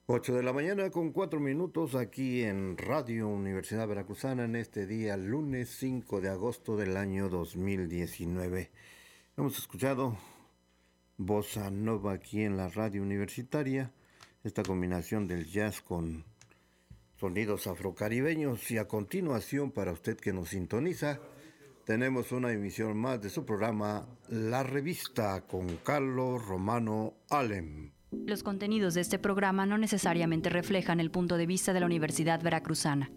8 de la mañana con 4 minutos aquí en Radio Universidad Veracruzana en este día, lunes 5 de agosto del año 2019. Hemos escuchado Bossa Nova aquí en la radio universitaria, esta combinación del jazz con sonidos afrocaribeños, y a continuación, para usted que nos sintoniza, tenemos una emisión más de su programa La Revista con Carlos Romano Alem. Los contenidos de este programa no necesariamente reflejan el punto de vista de la Universidad Veracruzana.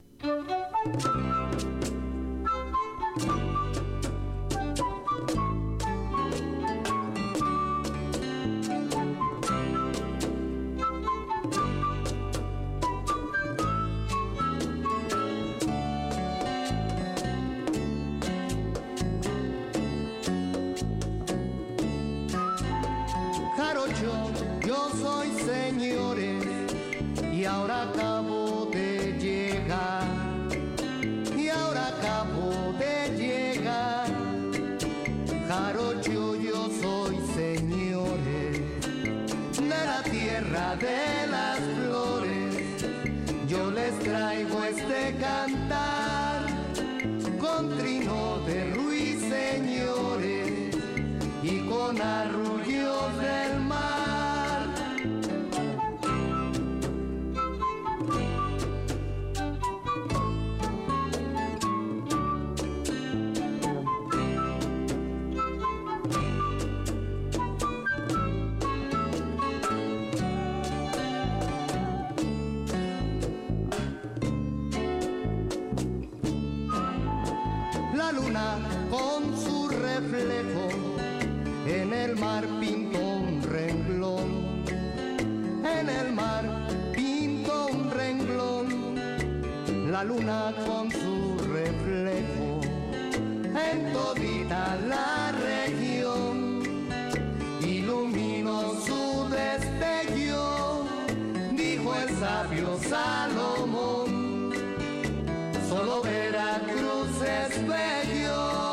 Yo soy señores y ahora acabo de llegar, Jarocho, yo soy señores de la tierra de las flores. Yo les traigo este cantar con trino de ruiseñores y con arrullos del mar. La luna con su reflejo en el mar pintó un renglón, en el mar pintó un renglón. La luna con su reflejo en todita la región iluminó su destello, dijo el sabio Salomón, solo Veracruz es bello.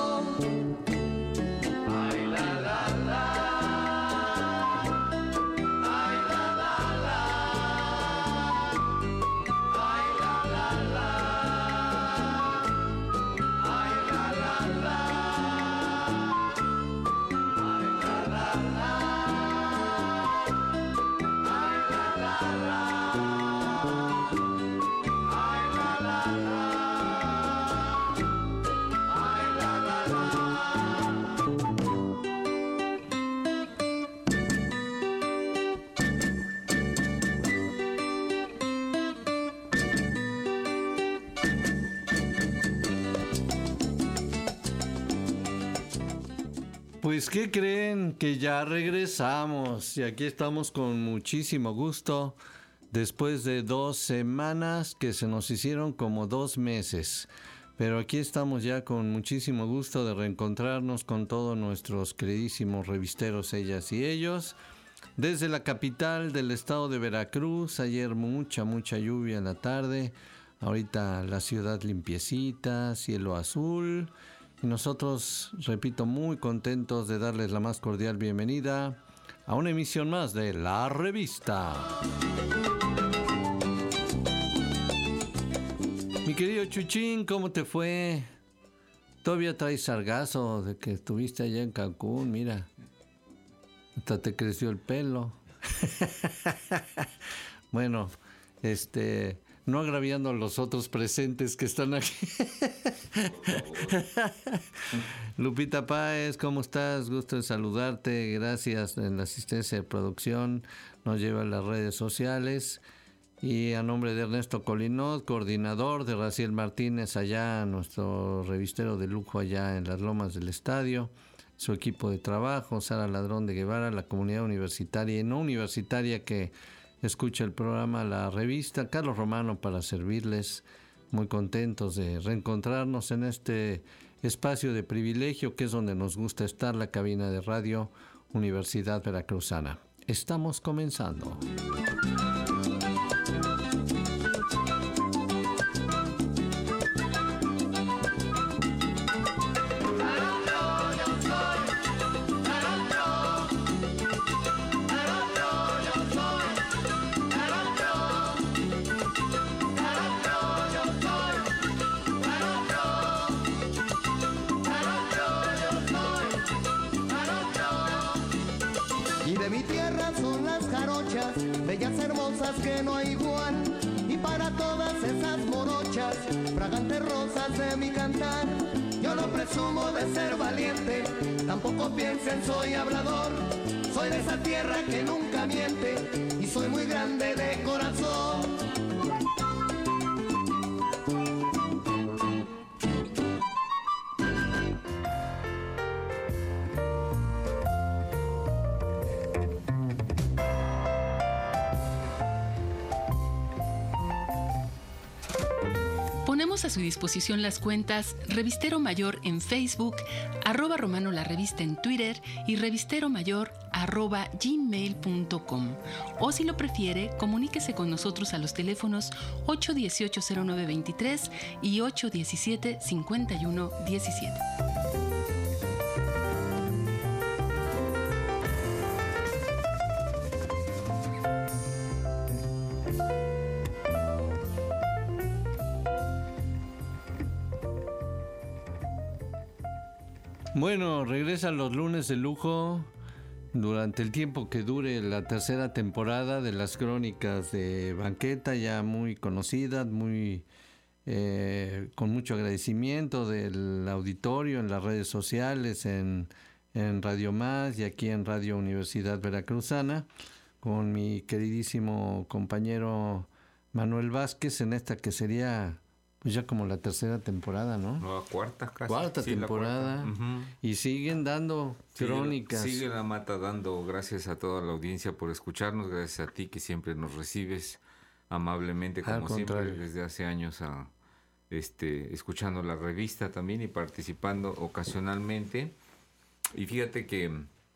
Pues, ¿qué creen? Que ya regresamos y aquí estamos con muchísimo gusto después de 2 semanas que se nos hicieron como 2 meses. Pero aquí estamos ya con muchísimo gusto de reencontrarnos con todos nuestros queridísimos revisteros, ellas y ellos. Desde la capital del estado de Veracruz, ayer mucha lluvia en la tarde. Ahorita la ciudad limpiecita, cielo azul. Y nosotros, repito, muy contentos de darles la más cordial bienvenida a una emisión más de La Revista. Mi querido Chuchín, ¿cómo te fue? Todavía traes sargazo de que estuviste allá en Cancún, mira. Hasta te creció el pelo. Bueno, no agraviando a los otros presentes que están aquí. Lupita Páez, ¿cómo estás? Gusto de saludarte. Gracias en la asistencia de producción. Nos lleva a las redes sociales. Y a nombre de Ernesto Colinot, coordinador, de Raciel Martínez, allá, nuestro revistero de lujo allá en las Lomas del Estadio, su equipo de trabajo, Sara Ladrón de Guevara, la comunidad universitaria y no universitaria que escucha el programa La Revista, Carlos Romano para servirles. Muy contentos de reencontrarnos en este espacio de privilegio que es donde nos gusta estar, la cabina de Radio Universidad Veracruzana. Estamos comenzando. cantar. Yo no presumo de ser valiente, tampoco piensen soy hablador. Soy de esa tierra que nunca miente y soy muy grande de corazón. Ponemos a su disposición las cuentas Revistero Mayor en Facebook, @Romano la Revista en Twitter y revisteromayor@gmail.com. O si lo prefiere, comuníquese con nosotros a los teléfonos 818-0923 y 817-5117. Bueno, regresan los lunes de lujo durante el tiempo que dure la tercera temporada de las crónicas de Banqueta, ya muy conocidas, con mucho agradecimiento del auditorio en las redes sociales, en Radio Más y aquí en Radio Universidad Veracruzana, con mi queridísimo compañero Manuel Vázquez en esta que sería... pues ya como la tercera temporada, ¿no? No, cuarta casi. Cuarta temporada. Uh-huh. Y siguen dando crónicas. Sigue la mata dando. Gracias a toda la audiencia por escucharnos. Gracias a ti que siempre nos recibes amablemente, como siempre, desde hace años, escuchando la revista también y participando ocasionalmente. Y fíjate que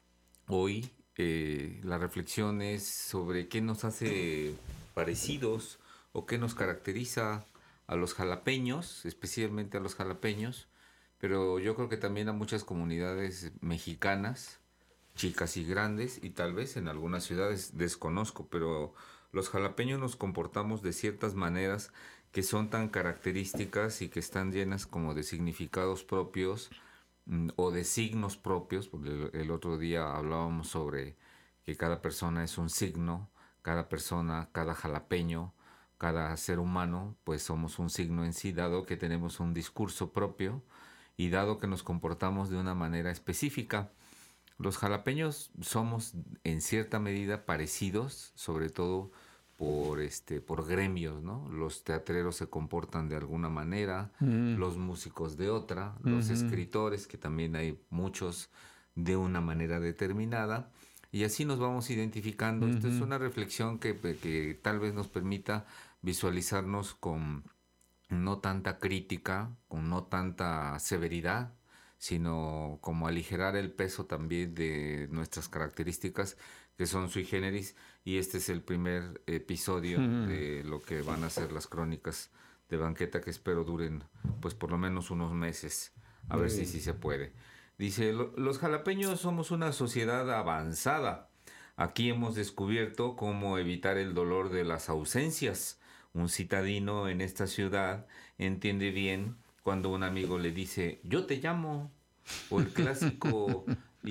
hoy la reflexión es sobre qué nos hace parecidos o qué nos caracteriza a los jalapeños, especialmente a los jalapeños, pero yo creo que también a muchas comunidades mexicanas, chicas y grandes, y tal vez en algunas ciudades, desconozco, pero los jalapeños nos comportamos de ciertas maneras que son tan características y que están llenas como de significados propios o de signos propios, porque el otro día hablábamos sobre que cada persona es un signo, cada persona, cada jalapeño, cada ser humano, pues somos un signo en sí, dado que tenemos un discurso propio y dado que nos comportamos de una manera específica. Los jalapeños somos en cierta medida parecidos, sobre todo por gremios, ¿no? Los teatreros se comportan de alguna manera, los músicos de otra, los escritores, que también hay muchos de una manera determinada, y así nos vamos identificando. Esto es una reflexión que tal vez nos permita visualizarnos con no tanta crítica, con no tanta severidad, sino como aligerar el peso también de nuestras características que son sui generis, y este es el primer episodio de lo que van a ser las crónicas de Banqueta, que espero duren pues por lo menos unos meses, a ver si se puede. Dice, los jalapeños somos una sociedad avanzada. Aquí hemos descubierto cómo evitar el dolor de las ausencias. Un citadino en esta ciudad entiende bien cuando un amigo le dice, yo te llamo, o el clásico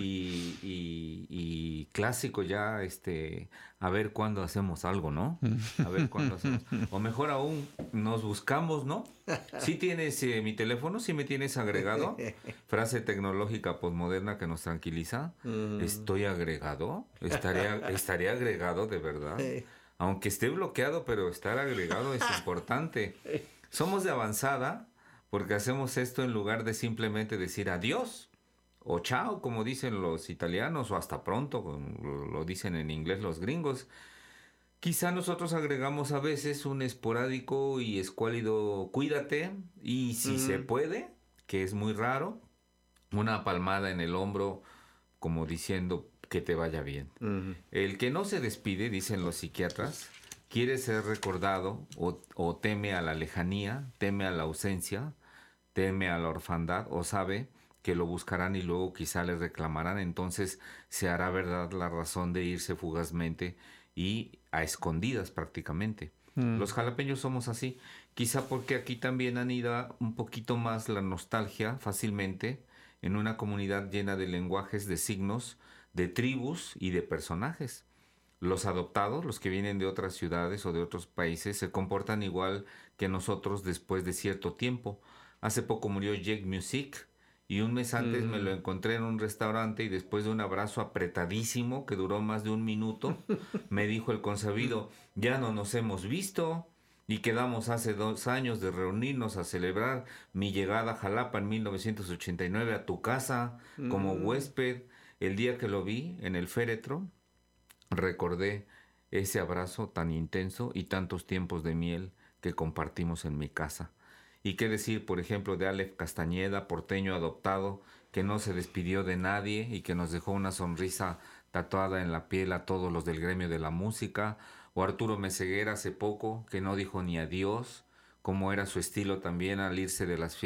y clásico ya, a ver cuándo hacemos algo, ¿no? A ver cuándo hacemos. O mejor aún, nos buscamos, ¿no? ¿Sí tienes mi teléfono? ¿Sí me tienes agregado? Frase tecnológica posmoderna que nos tranquiliza. ¿Estoy agregado? ¿Estaría agregado de verdad? Aunque esté bloqueado, pero estar agregado es importante. Somos de avanzada porque hacemos esto en lugar de simplemente decir adiós o chao, como dicen los italianos, o hasta pronto, como lo dicen en inglés los gringos. Quizá nosotros agregamos a veces un esporádico y escuálido cuídate, y si se puede, que es muy raro, una palmada en el hombro como diciendo que te vaya bien. El que no se despide, dicen los psiquiatras, quiere ser recordado o teme a la lejanía, teme a la ausencia, teme a la orfandad, o sabe que lo buscarán y luego quizá le reclamarán. Entonces se hará verdad la razón de irse fugazmente y a escondidas prácticamente. Los jalapeños somos así, quizá porque aquí también anida un poquito más la nostalgia fácilmente en una comunidad llena de lenguajes, de signos, de tribus y de personajes. Los adoptados, los que vienen de otras ciudades o de otros países, se comportan igual que nosotros después de cierto tiempo. Hace poco murió Jake Music y un mes antes me lo encontré en un restaurante y después de un abrazo apretadísimo que duró más de 1 minuto, me dijo el consabido, ya no nos hemos visto. Y quedamos hace 2 años de reunirnos a celebrar mi llegada a Jalapa en 1989 a tu casa como huésped. El día que lo vi en el féretro, recordé ese abrazo tan intenso y tantos tiempos de miel que compartimos en mi casa. Y qué decir, por ejemplo, de Aleph Castañeda, porteño adoptado, que no se despidió de nadie y que nos dejó una sonrisa tatuada en la piel a todos los del gremio de la música, o Arturo Meseguer hace poco, que no dijo ni adiós, como era su estilo también al irse de las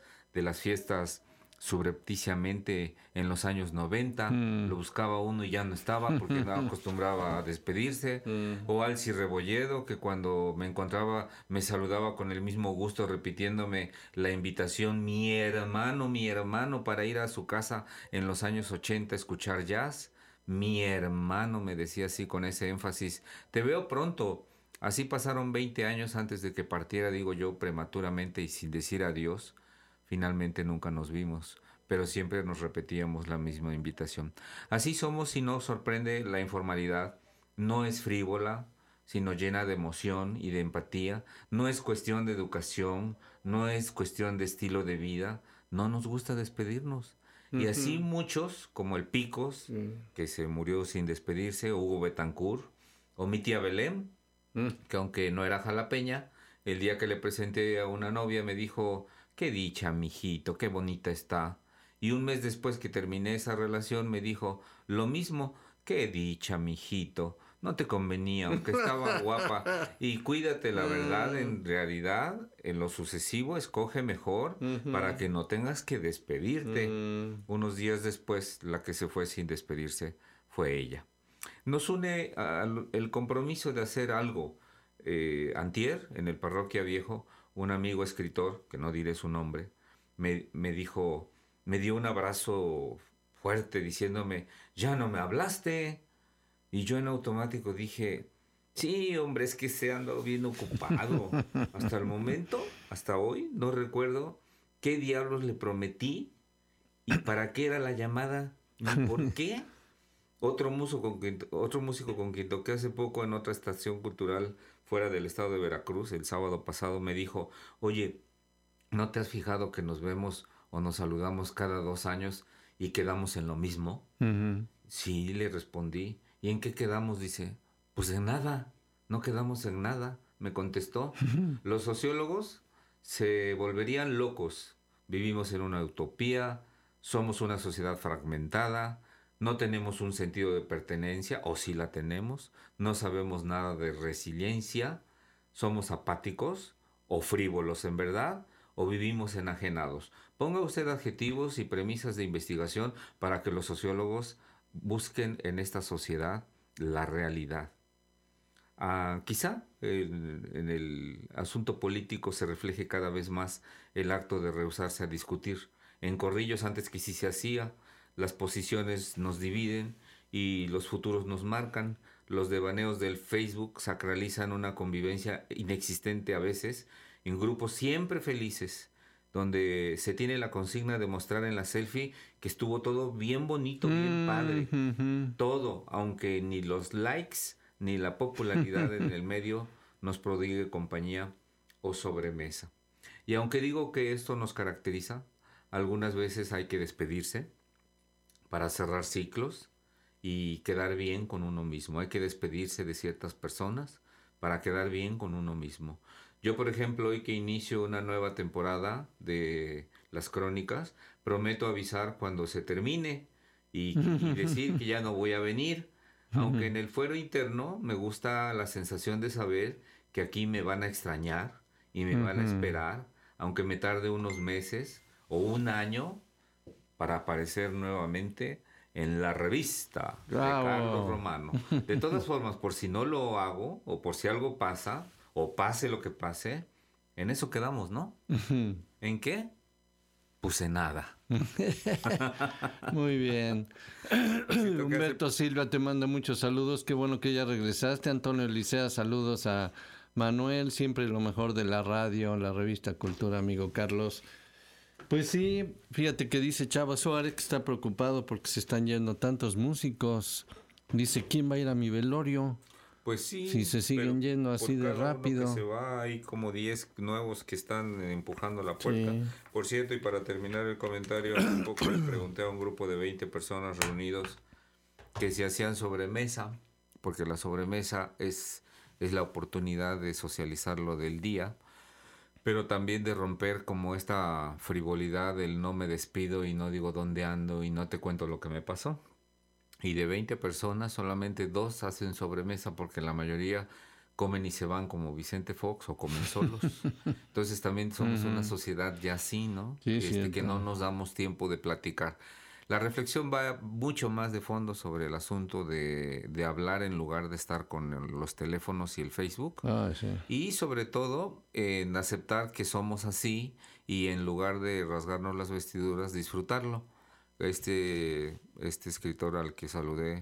fiestas subrepticiamente en los años 90, lo buscaba uno y ya no estaba porque no acostumbraba a despedirse, o Alci Rebolledo, que cuando me encontraba me saludaba con el mismo gusto repitiéndome la invitación, mi hermano, para ir a su casa en los años 80 a escuchar jazz. Mi hermano, me decía así con ese énfasis, te veo pronto. Así pasaron 20 años antes de que partiera, digo yo, prematuramente y sin decir adiós. Finalmente nunca nos vimos, pero siempre nos repetíamos la misma invitación. Así somos y no sorprende la informalidad. No es frívola, sino llena de emoción y de empatía. No es cuestión de educación, no es cuestión de estilo de vida. No nos gusta despedirnos. Y así muchos, como el Picos, que se murió sin despedirse, o Hugo Betancourt, o mi tía Belén, que aunque no era jalapeña, el día que le presenté a una novia me dijo, qué dicha, mijito, qué bonita está. Y un mes después que terminé esa relación me dijo, lo mismo, qué dicha, mijito, no te convenía, aunque estaba guapa. Y cuídate, la verdad, en realidad, en lo sucesivo, escoge mejor para que no tengas que despedirte. Unos días después, la que se fue sin despedirse fue ella. Nos une el compromiso de hacer algo. Antier, en el Parroquia Viejo, un amigo escritor, que no diré su nombre, me dio un abrazo fuerte diciéndome, ya no me hablaste. Y yo en automático dije, sí, hombre, es que se ha andado bien ocupado. Hasta el momento, hasta hoy, no recuerdo qué diablos le prometí y para qué era la llamada, ni por qué. Otro músico con quien toqué hace poco en otra estación cultural fuera del estado de Veracruz, el sábado pasado, me dijo, oye, ¿no te has fijado que nos vemos o nos saludamos cada 2 años y quedamos en lo mismo? Sí, le respondí. ¿Y en qué quedamos? Dice, pues en nada, no quedamos en nada, me contestó. Los sociólogos se volverían locos. Vivimos en una utopía, somos una sociedad fragmentada, no tenemos un sentido de pertenencia, o si la tenemos, no sabemos nada de resiliencia, somos apáticos o frívolos en verdad, o vivimos enajenados. Ponga usted adjetivos y premisas de investigación para que los sociólogos busquen en esta sociedad la realidad. Quizá en el asunto político se refleje cada vez más el acto de rehusarse a discutir. En corrillos antes que sí se hacía, las posiciones nos dividen y los futuros nos marcan. Los devaneos del Facebook sacralizan una convivencia inexistente a veces en grupos siempre felices, donde se tiene la consigna de mostrar en la selfie que estuvo todo bien bonito, bien padre. Todo, aunque ni los likes ni la popularidad en el medio nos prodigue compañía o sobremesa. Y aunque digo que esto nos caracteriza, algunas veces hay que despedirse para cerrar ciclos y quedar bien con uno mismo. Hay que despedirse de ciertas personas para quedar bien con uno mismo. Yo, por ejemplo, hoy que inicio una nueva temporada de Las Crónicas, prometo avisar cuando se termine y decir que ya no voy a venir, aunque en el fuero interno me gusta la sensación de saber que aquí me van a extrañar y me van a esperar, aunque me tarde unos meses o 1 año para aparecer nuevamente en la revista de Carlos Romano. De todas formas, por si no lo hago o por si algo pasa, o pase lo que pase, en eso quedamos, ¿no? ¿En qué? Pues en nada. Muy bien. Humberto Silva te manda muchos saludos. Qué bueno que ya regresaste. Antonio Licea, saludos a Manuel, siempre lo mejor de la radio, la revista Cultura, amigo Carlos. Pues sí, fíjate que dice Chava Suárez que está preocupado porque se están yendo tantos músicos. Dice, ¿quién va a ir a mi velorio? Pues sí. Si se siguen yendo así de rápido. Uno que se va, hay como 10 nuevos que están empujando la puerta. Sí. Por cierto, y para terminar el comentario, hace poco le pregunté a un grupo de 20 personas reunidos que si hacían sobremesa, porque la sobremesa es la oportunidad de socializar lo del día, pero también de romper como esta frivolidad del no me despido y no digo dónde ando y no te cuento lo que me pasó. Y de 20 personas, solamente 2 hacen sobremesa porque la mayoría comen y se van como Vicente Fox o comen solos. Entonces también somos una sociedad ya así, ¿no? Sí, que no nos damos tiempo de platicar. La reflexión va mucho más de fondo sobre el asunto de hablar en lugar de estar con los teléfonos y el Facebook. Sí. Y sobre todo en aceptar que somos así y en lugar de rasgarnos las vestiduras, disfrutarlo. Este escritor al que saludé,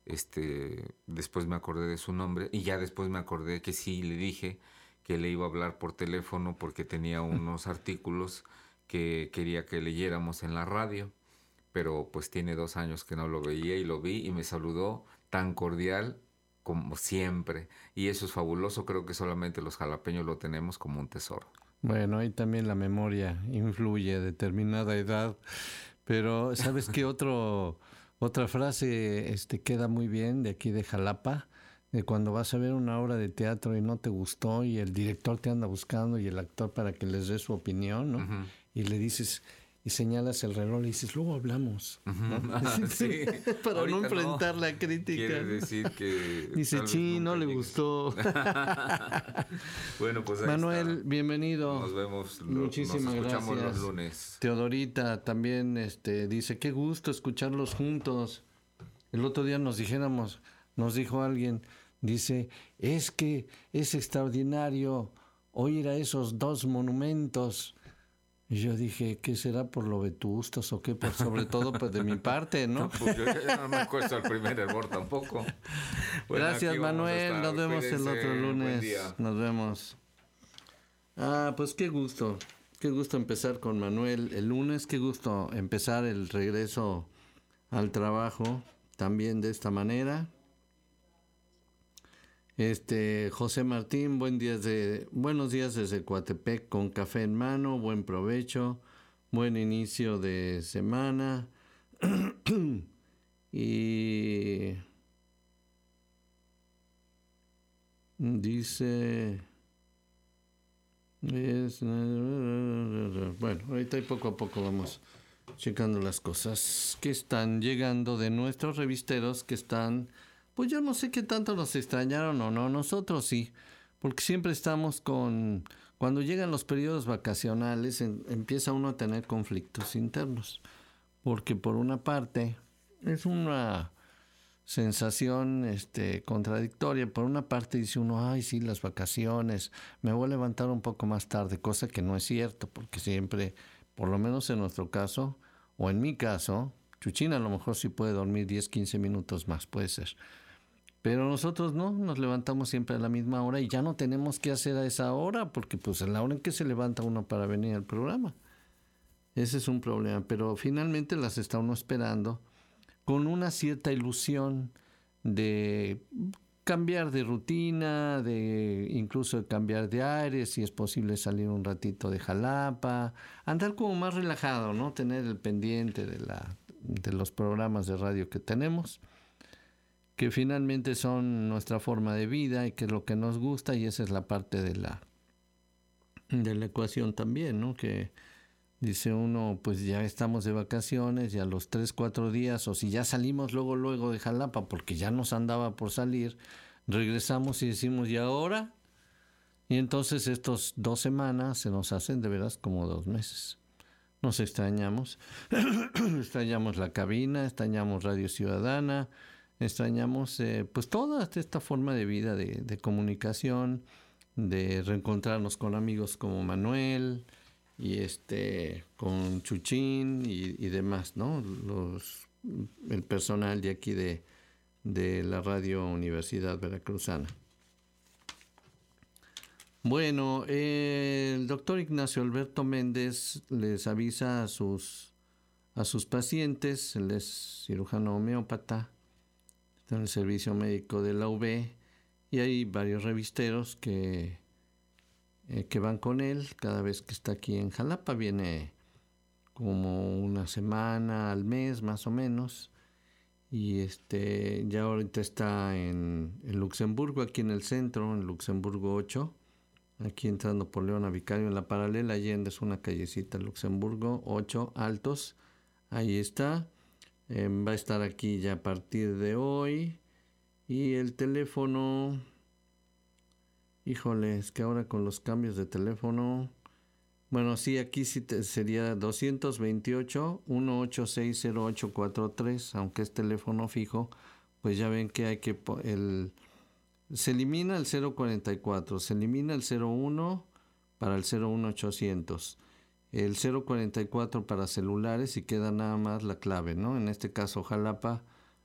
después me acordé de su nombre y ya después me acordé que sí le dije que le iba a hablar por teléfono porque tenía unos artículos que quería que leyéramos en la radio, pero pues tiene 2 años que no lo veía y lo vi y me saludó tan cordial como siempre, y eso es fabuloso. Creo que solamente los jalapeños lo tenemos como un tesoro. Bueno, ahí también la memoria influye a determinada edad. Pero, ¿sabes qué? Otra frase queda muy bien de aquí de Jalapa, de cuando vas a ver una obra de teatro y no te gustó y el director te anda buscando y el actor para que les dé su opinión, ¿no? Uh-huh. Y le dices, y señalas el reloj y dices, luego hablamos, ¿no? Sí. Para Ahorita no enfrentar la crítica. Quiere decir que... Dice, no le gustó. Bueno, pues ahí Manuel, está. bienvenido. Nos vemos. Muchísimas nos escuchamos gracias. Los lunes. Teodorita también dice, qué gusto escucharlos juntos. El otro día nos dijo alguien, dice, es que es extraordinario oír a esos 2 monumentos. Y yo dije, ¿qué será por lo vetustos o qué? Sobre todo pues de mi parte, ¿no? Pues yo no me acuesto al primer hervor tampoco. Bueno, gracias, Manuel. Nos vemos el otro lunes. Nos vemos. Pues qué gusto empezar con Manuel el lunes. Qué gusto empezar el regreso al trabajo también de esta manera. José Martín, buenos días desde Coatepec con café en mano, buen provecho, buen inicio de semana. Y dice, bueno, ahorita y poco a poco vamos checando las cosas que están llegando de nuestros revisteros que están... Pues yo no sé qué tanto nos extrañaron o no, nosotros sí, porque siempre estamos cuando llegan los periodos vacacionales empieza uno a tener conflictos internos, porque por una parte es una sensación contradictoria. Por una parte dice uno, ay sí, las vacaciones, me voy a levantar un poco más tarde, cosa que no es cierto, porque siempre, por lo menos en nuestro caso, o en mi caso, Chuchina a lo mejor sí puede dormir 10, 15 minutos más, puede ser. Pero nosotros no, nos levantamos siempre a la misma hora y ya no tenemos que hacer a esa hora, porque pues es la hora en que se levanta uno para venir al programa. Ese es un problema, pero finalmente las está uno esperando con una cierta ilusión de cambiar de rutina, incluso de cambiar de aire, si es posible salir un ratito de Jalapa, andar como más relajado, ¿no? Tener el pendiente de los programas de radio que tenemos, que finalmente son nuestra forma de vida y que es lo que nos gusta, y esa es la parte de la ecuación también, ¿no? Que dice uno, pues ya estamos de vacaciones, ya los 3, 4 días, o si ya salimos luego de Jalapa, porque ya nos andaba por salir, regresamos y decimos, ¿y ahora? Y entonces estos 2 semanas se nos hacen de veras como 2 meses. Nos extrañamos, extrañamos la cabina, extrañamos Radio Ciudadana, extrañamos pues toda esta forma de vida, de comunicación, de reencontrarnos con amigos como Manuel y con Chuchín y demás, ¿no? El personal de aquí de la Radio Universidad Veracruzana. Bueno, el doctor Ignacio Alberto Méndez les avisa a sus pacientes, él es cirujano homeópata, está en el servicio médico de la UB, y hay varios revisteros que van con él cada vez que está aquí en Jalapa. Viene como una semana al mes más o menos, y ya ahorita está en Luxemburgo, aquí en el centro, en Luxemburgo 8, aquí entrando por Leona Vicario en la paralela. Allende es una callecita, Luxemburgo 8 Altos, ahí está. Va a estar aquí ya a partir de hoy. Y el teléfono, híjole, es que ahora con los cambios de teléfono, bueno, sí, aquí sí sería 228-186-0843, aunque es teléfono fijo, pues ya ven que hay que se elimina el 044, se elimina el 01 para el 01800, el 044 para celulares, y queda nada más la clave, ¿no? En este caso Jalapa,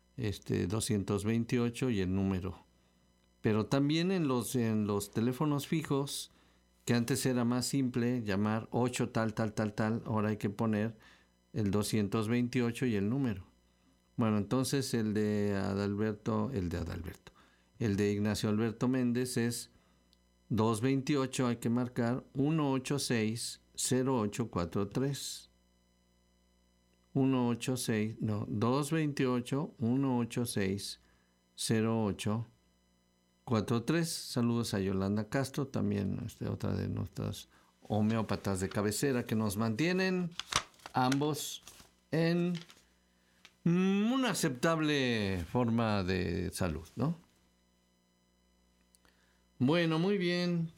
228 y el número. Pero también en los teléfonos fijos, que antes era más simple llamar 8 tal, ahora hay que poner el 228 y el número. Bueno, entonces el de Ignacio Alberto Méndez es 228, hay que marcar 186-0843. 228-186-0843. Saludos a Yolanda Castro, también otra de nuestras homeópatas de cabecera, que nos mantienen ambos en una aceptable forma de salud, ¿no? Bueno, muy bien.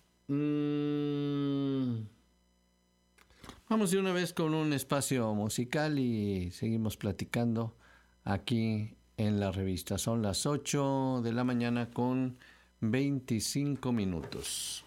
Vamos de una vez con un espacio musical y seguimos platicando aquí en la revista. Son las 8 de la mañana con 25 minutos.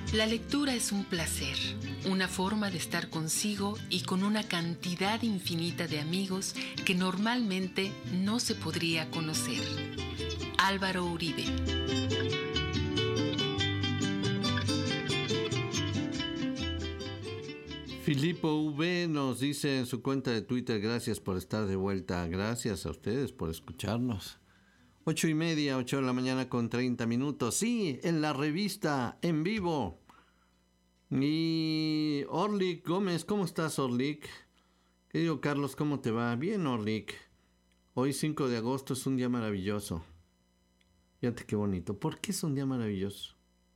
La lectura es un placer, una forma de estar consigo y con una cantidad infinita de amigos que normalmente no se podría conocer. Álvaro Uribe. Filipo V nos dice en su cuenta de Twitter: gracias por estar de vuelta. Gracias a ustedes por escucharnos. 8:30, 8 de la mañana con 30 minutos. Sí, en la revista, en vivo. Y Orlik Gómez, ¿cómo estás, Orlik? Querido Carlos, ¿cómo te va? Bien, Orlik. Hoy 5 de agosto es un día maravilloso. Fíjate qué bonito. ¿Por qué es un día maravilloso?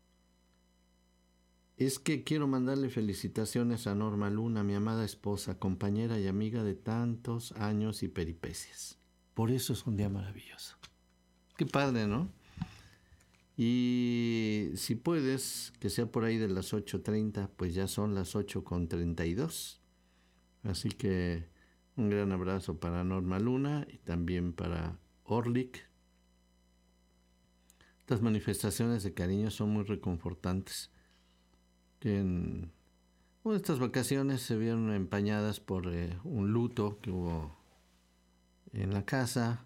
Es que quiero mandarle felicitaciones a Norma Luna, mi amada esposa, compañera y amiga de tantos años y peripecias. Por eso es un día maravilloso. Qué padre, ¿no? Y si puedes, que sea por ahí de las 8:30, pues ya son las 8:32. Así que un gran abrazo para Norma Luna y también para Orlik. Estas manifestaciones de cariño son muy reconfortantes. Que en estas vacaciones se vieron empañadas por un luto que hubo en la casa.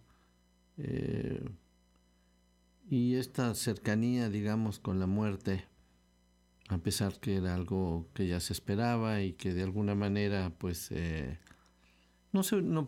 Y esta cercanía, digamos, con la muerte, a pesar que era algo que ya se esperaba y que de alguna manera, pues, no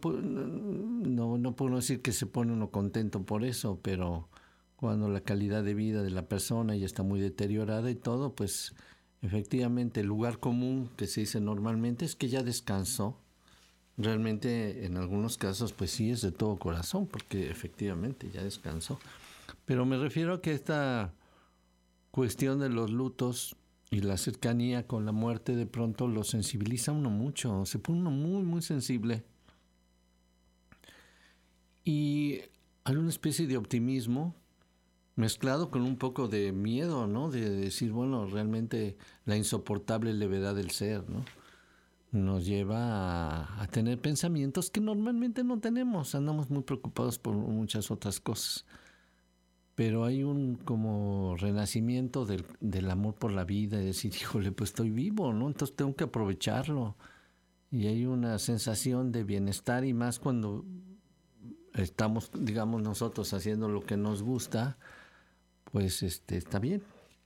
puedo decir que se pone uno contento por eso, pero cuando la calidad de vida de la persona ya está muy deteriorada y todo, pues, efectivamente, el lugar común que se dice normalmente es que ya descansó. Realmente, en algunos casos, pues sí es de todo corazón, porque efectivamente ya descansó. Pero me refiero a que esta cuestión de los lutos y la cercanía con la muerte de pronto lo sensibiliza a uno mucho, se pone uno muy, muy sensible. Y hay una especie de optimismo mezclado con un poco de miedo, ¿no? De decir, bueno, realmente la insoportable levedad del ser, ¿no? Nos lleva a tener pensamientos que normalmente no tenemos, andamos muy preocupados por muchas otras cosas. Pero hay un como renacimiento del amor por la vida, y decir, híjole, pues estoy vivo, ¿no? Entonces tengo que aprovecharlo. Y hay una sensación de bienestar, y más cuando estamos, digamos, nosotros haciendo lo que nos gusta, pues está bien.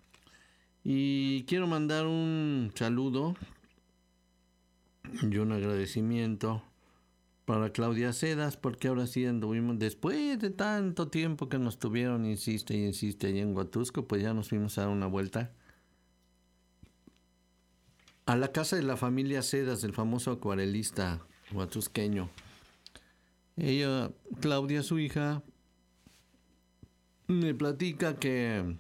Y quiero mandar un saludo y un agradecimiento para Claudia Cedas, porque ahora sí anduvimos, después de tanto tiempo que nos tuvieron, insiste y insiste, allí en Huatusco, pues ya nos fuimos a dar una vuelta a la casa de la familia Cedas, del famoso acuarelista huatusqueño. Ella, Claudia, su hija, me platica que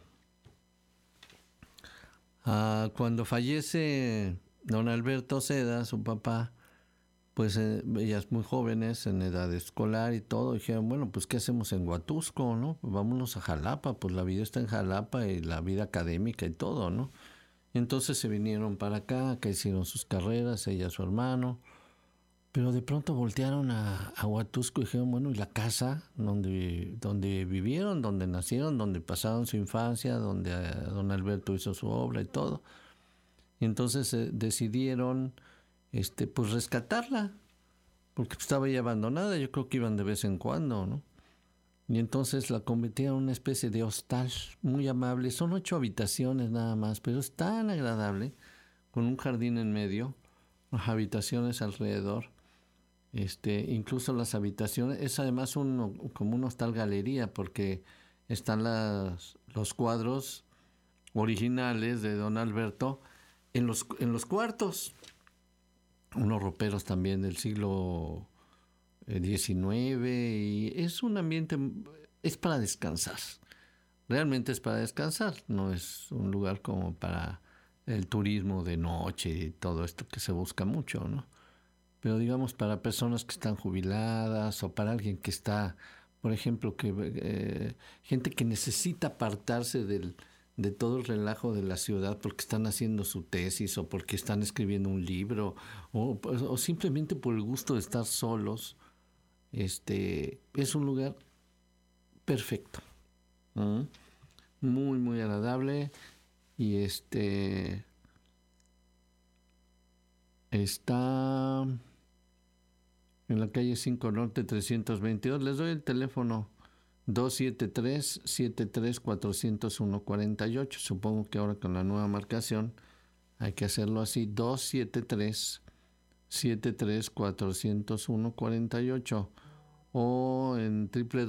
cuando fallece don Alberto Cedas, su papá, pues ellas muy jóvenes, en edad escolar y todo, dijeron, bueno, pues ¿qué hacemos en Huatusco, no? Pues vámonos a Jalapa, pues la vida está en Jalapa y la vida académica y todo, ¿no? Y entonces se vinieron para acá, que hicieron sus carreras, ella y su hermano, pero de pronto voltearon a Huatusco y dijeron, bueno, ¿y la casa donde vivieron, donde nacieron, donde pasaron su infancia, donde don Alberto hizo su obra y todo? Y entonces decidieron pues rescatarla, porque estaba ya abandonada, yo creo que iban de vez en cuando, ¿no? Y entonces la convirtieron en una especie de hostal muy amable. Son 8 habitaciones nada más, pero es tan agradable, con un jardín en medio, las habitaciones alrededor, incluso las habitaciones, es además como un hostal galería, porque están los cuadros originales de don Alberto en los cuartos. Unos roperos también del siglo XIX, y es un ambiente, es para descansar, realmente es para descansar, no es un lugar como para el turismo de noche y todo esto que se busca mucho, ¿no? Pero digamos para personas que están jubiladas o para alguien que está, por ejemplo, gente que necesita apartarse de todo el relajo de la ciudad porque están haciendo su tesis o porque están escribiendo un libro o simplemente por el gusto de estar solos, es un lugar perfecto. Muy, muy agradable. y está en la calle 5 Norte 322. Les doy el teléfono 273-73-401-48. Supongo que ahora con la nueva marcación hay que hacerlo así, 273-73-401-48, o en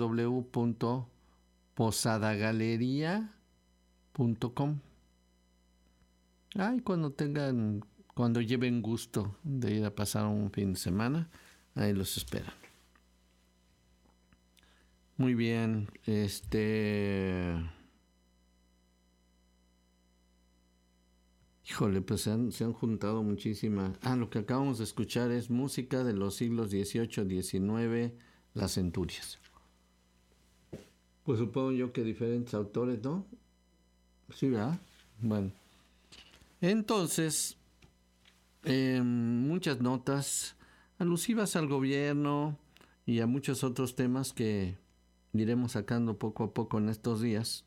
www.posadagaleria.com. Cuando lleven gusto de ir a pasar un fin de semana, ahí los esperan. Muy bien, híjole, pues se han juntado muchísimas. Lo que acabamos de escuchar es música de los siglos XVIII, XIX, las centurias. Pues supongo yo que diferentes autores, ¿no? Sí, ¿verdad? Bueno. Entonces, muchas notas alusivas al gobierno y a muchos otros temas que iremos sacando poco a poco en estos días.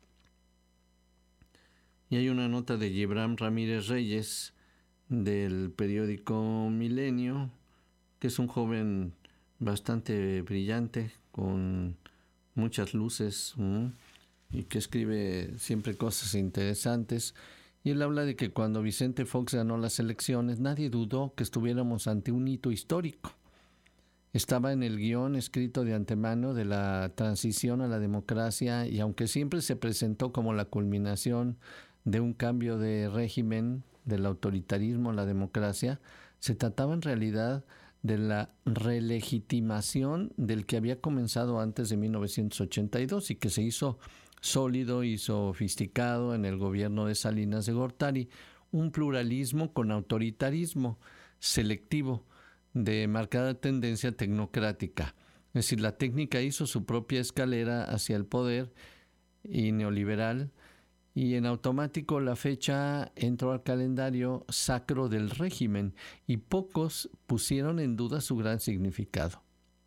Y hay una nota de Gibran Ramírez Reyes del periódico Milenio, que es un joven bastante brillante, con muchas luces, y que escribe siempre cosas interesantes. Y él habla de que cuando Vicente Fox ganó las elecciones, nadie dudó que estuviéramos ante un hito histórico. Estaba en el guión escrito de antemano de la transición a la democracia, y aunque siempre se presentó como la culminación de un cambio de régimen del autoritarismo a la democracia, se trataba en realidad de la relegitimación del que había comenzado antes de 1982 y que se hizo sólido y sofisticado en el gobierno de Salinas de Gortari, un pluralismo con autoritarismo selectivo de marcada tendencia tecnocrática. Es decir, la técnica hizo su propia escalera hacia el poder y neoliberal, y en automático la fecha entró al calendario sacro del régimen y pocos pusieron en duda su gran significado.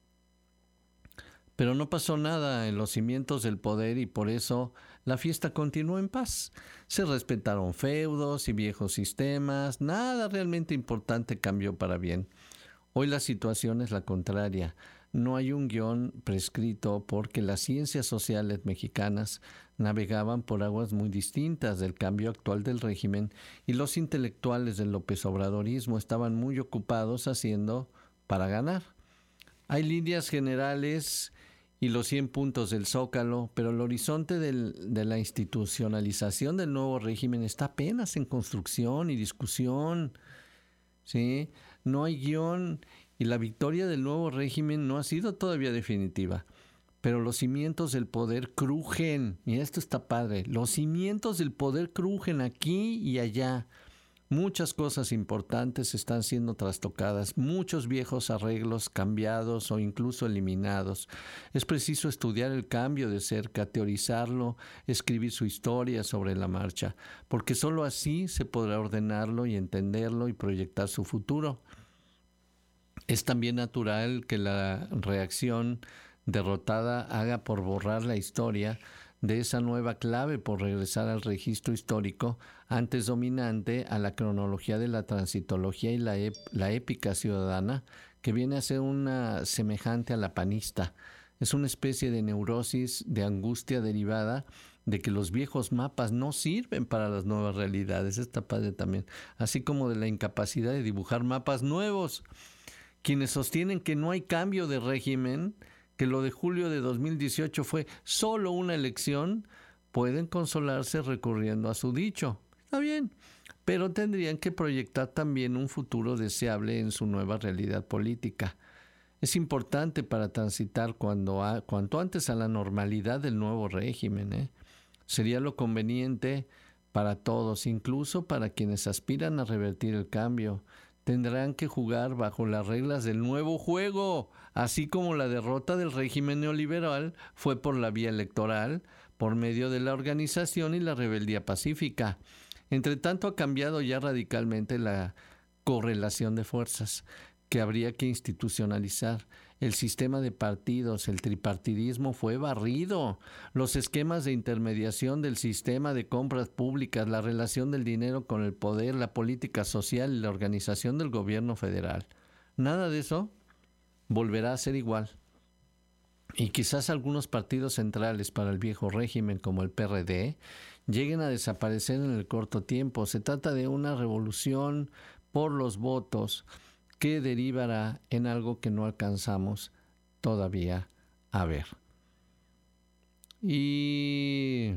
Pero no pasó nada en los cimientos del poder y por eso la fiesta continuó en paz. Se respetaron feudos y viejos sistemas, nada realmente importante cambió para bien. Hoy la situación es la contraria. No hay un guión prescrito porque las ciencias sociales mexicanas navegaban por aguas muy distintas del cambio actual del régimen y los intelectuales del López Obradorismo estaban muy ocupados haciendo para ganar. Hay líneas generales y los 100 puntos del Zócalo, pero el horizonte de la institucionalización del nuevo régimen está apenas en construcción y discusión, ¿sí? No hay guión y la victoria del nuevo régimen no ha sido todavía definitiva. Pero los cimientos del poder crujen, y esto está padre, los cimientos del poder crujen aquí y allá. Muchas cosas importantes están siendo trastocadas, muchos viejos arreglos cambiados o incluso eliminados. Es preciso estudiar el cambio de cerca, teorizarlo, escribir su historia sobre la marcha, porque sólo así se podrá ordenarlo y entenderlo y proyectar su futuro. Es también natural que la reacción derrotada haga por borrar la historia de esa nueva clave por regresar al registro histórico antes dominante, a la cronología de la transitología y la épica ciudadana, que viene a ser una semejante a la panista. Es una especie de neurosis, de angustia derivada de que los viejos mapas no sirven para las nuevas realidades. Está padre también. Así como de la incapacidad de dibujar mapas nuevos. Quienes sostienen que no hay cambio de régimen, que lo de julio de 2018 fue solo una elección, pueden consolarse recurriendo a su dicho. Está bien, pero tendrían que proyectar también un futuro deseable en su nueva realidad política. Es importante para transitar cuanto antes a la normalidad del nuevo régimen. Sería lo conveniente para todos, incluso para quienes aspiran a revertir el cambio. Tendrán que jugar bajo las reglas del nuevo juego, así como la derrota del régimen neoliberal fue por la vía electoral, por medio de la organización y la rebeldía pacífica. Entre tanto, ha cambiado ya radicalmente la correlación de fuerzas, que habría que institucionalizar. el sistema de partidos, el tripartidismo fue barrido. Los esquemas de intermediación del sistema de compras públicas, la relación del dinero con el poder, la política social y la organización del gobierno federal. Nada de eso volverá a ser igual. Y quizás algunos partidos centrales para el viejo régimen, como el PRD, lleguen a desaparecer en el corto tiempo. Se trata de una revolución por los votos que derivará en algo que no alcanzamos todavía a ver. Y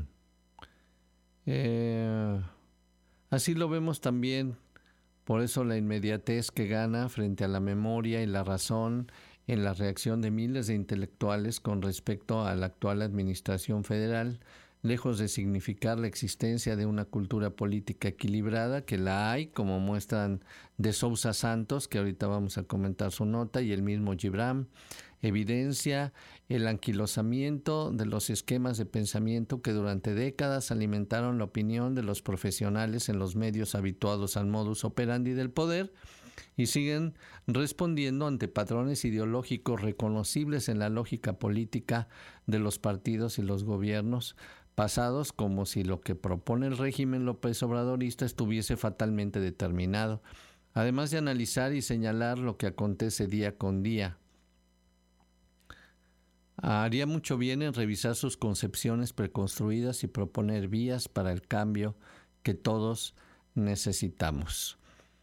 así lo vemos también, por eso la inmediatez que gana frente a la memoria y la razón en la reacción de miles de intelectuales con respecto a la actual administración federal, lejos de significar la existencia de una cultura política equilibrada, que la hay, como muestran de Sousa Santos, que ahorita vamos a comentar su nota, y el mismo Gibran, evidencia el anquilosamiento de los esquemas de pensamiento que durante décadas alimentaron la opinión de los profesionales en los medios habituados al modus operandi del poder y siguen respondiendo ante patrones ideológicos reconocibles en la lógica política de los partidos y los gobiernos pasados, como si lo que propone el régimen López Obradorista estuviese fatalmente determinado, además de analizar y señalar lo que acontece día con día. Haría mucho bien en revisar sus concepciones preconstruidas y proponer vías para el cambio que todos necesitamos.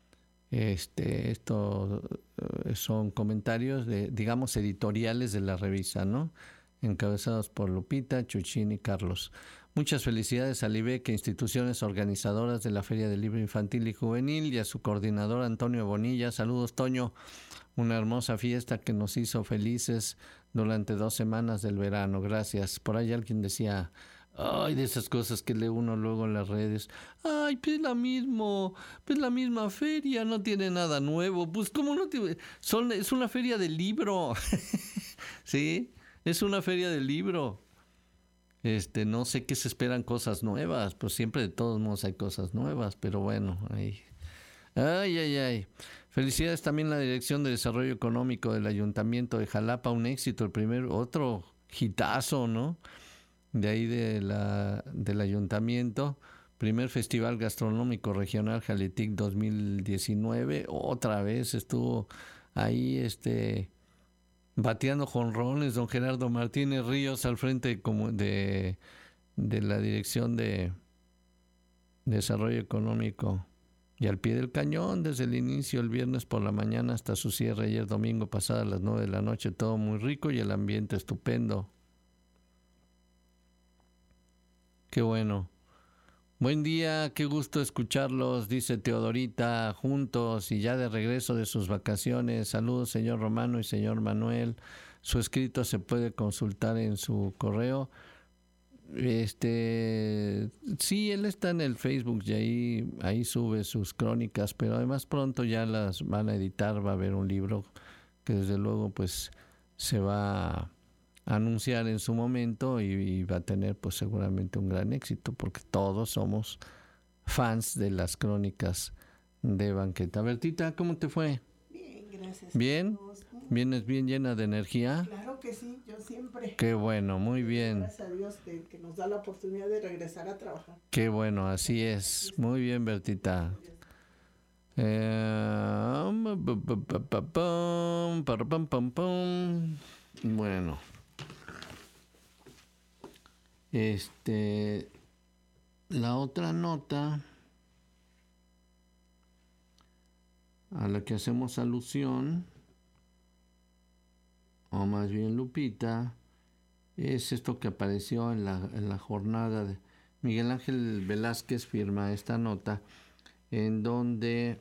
Estos son comentarios digamos editoriales de la revista, ¿no? Encabezados por Lupita, Chuchín y Carlos. Muchas felicidades al IBEC, instituciones organizadoras de la Feria del Libro Infantil y Juvenil, y a su coordinador Antonio Bonilla. Saludos, Toño. Una hermosa fiesta que nos hizo felices durante 2 semanas del verano. Gracias. Por ahí alguien decía, ay, de esas cosas que lee uno luego en las redes. Ay, pues la misma feria, no tiene nada nuevo. Pues cómo no tiene, es una feria del libro. ¿Sí? Es una feria del libro. No sé qué se esperan cosas nuevas, pues siempre de todos modos hay cosas nuevas, pero bueno, ay. Felicidades también a la Dirección de Desarrollo Económico del Ayuntamiento de Jalapa, un éxito, otro hitazo, ¿no? De ahí del ayuntamiento, primer Festival Gastronómico Regional Jalitic 2019, otra vez estuvo ahí bateando jonrones don Gerardo Martínez Ríos al frente de la Dirección de Desarrollo Económico, y al pie del cañón desde el inicio, el viernes por la mañana hasta su cierre ayer domingo pasada a las 9 de la noche, todo muy rico y el ambiente estupendo. Qué bueno. Buen día, qué gusto escucharlos, dice Teodorita, juntos y ya de regreso de sus vacaciones. Saludos, señor Romano y señor Manuel. Su escrito se puede consultar en su correo. Sí, él está en el Facebook y ahí sube sus crónicas, pero además pronto ya las van a editar, va a haber un libro que desde luego pues se va a anunciar en su momento y va a tener pues seguramente un gran éxito porque todos somos fans de las crónicas de Banqueta. Bertita, ¿cómo te fue? Bien, gracias. ¿Bien? ¿Vienes bien llena de energía? Claro que sí, yo siempre. Qué bueno, muy bien. Gracias a Dios que nos da la oportunidad de regresar a trabajar. Qué bueno, así es. Muy bien, Bertita. Bueno. La otra nota a la que hacemos alusión, o más bien Lupita, es esto que apareció en la jornada de Miguel Ángel Velázquez firma esta nota en donde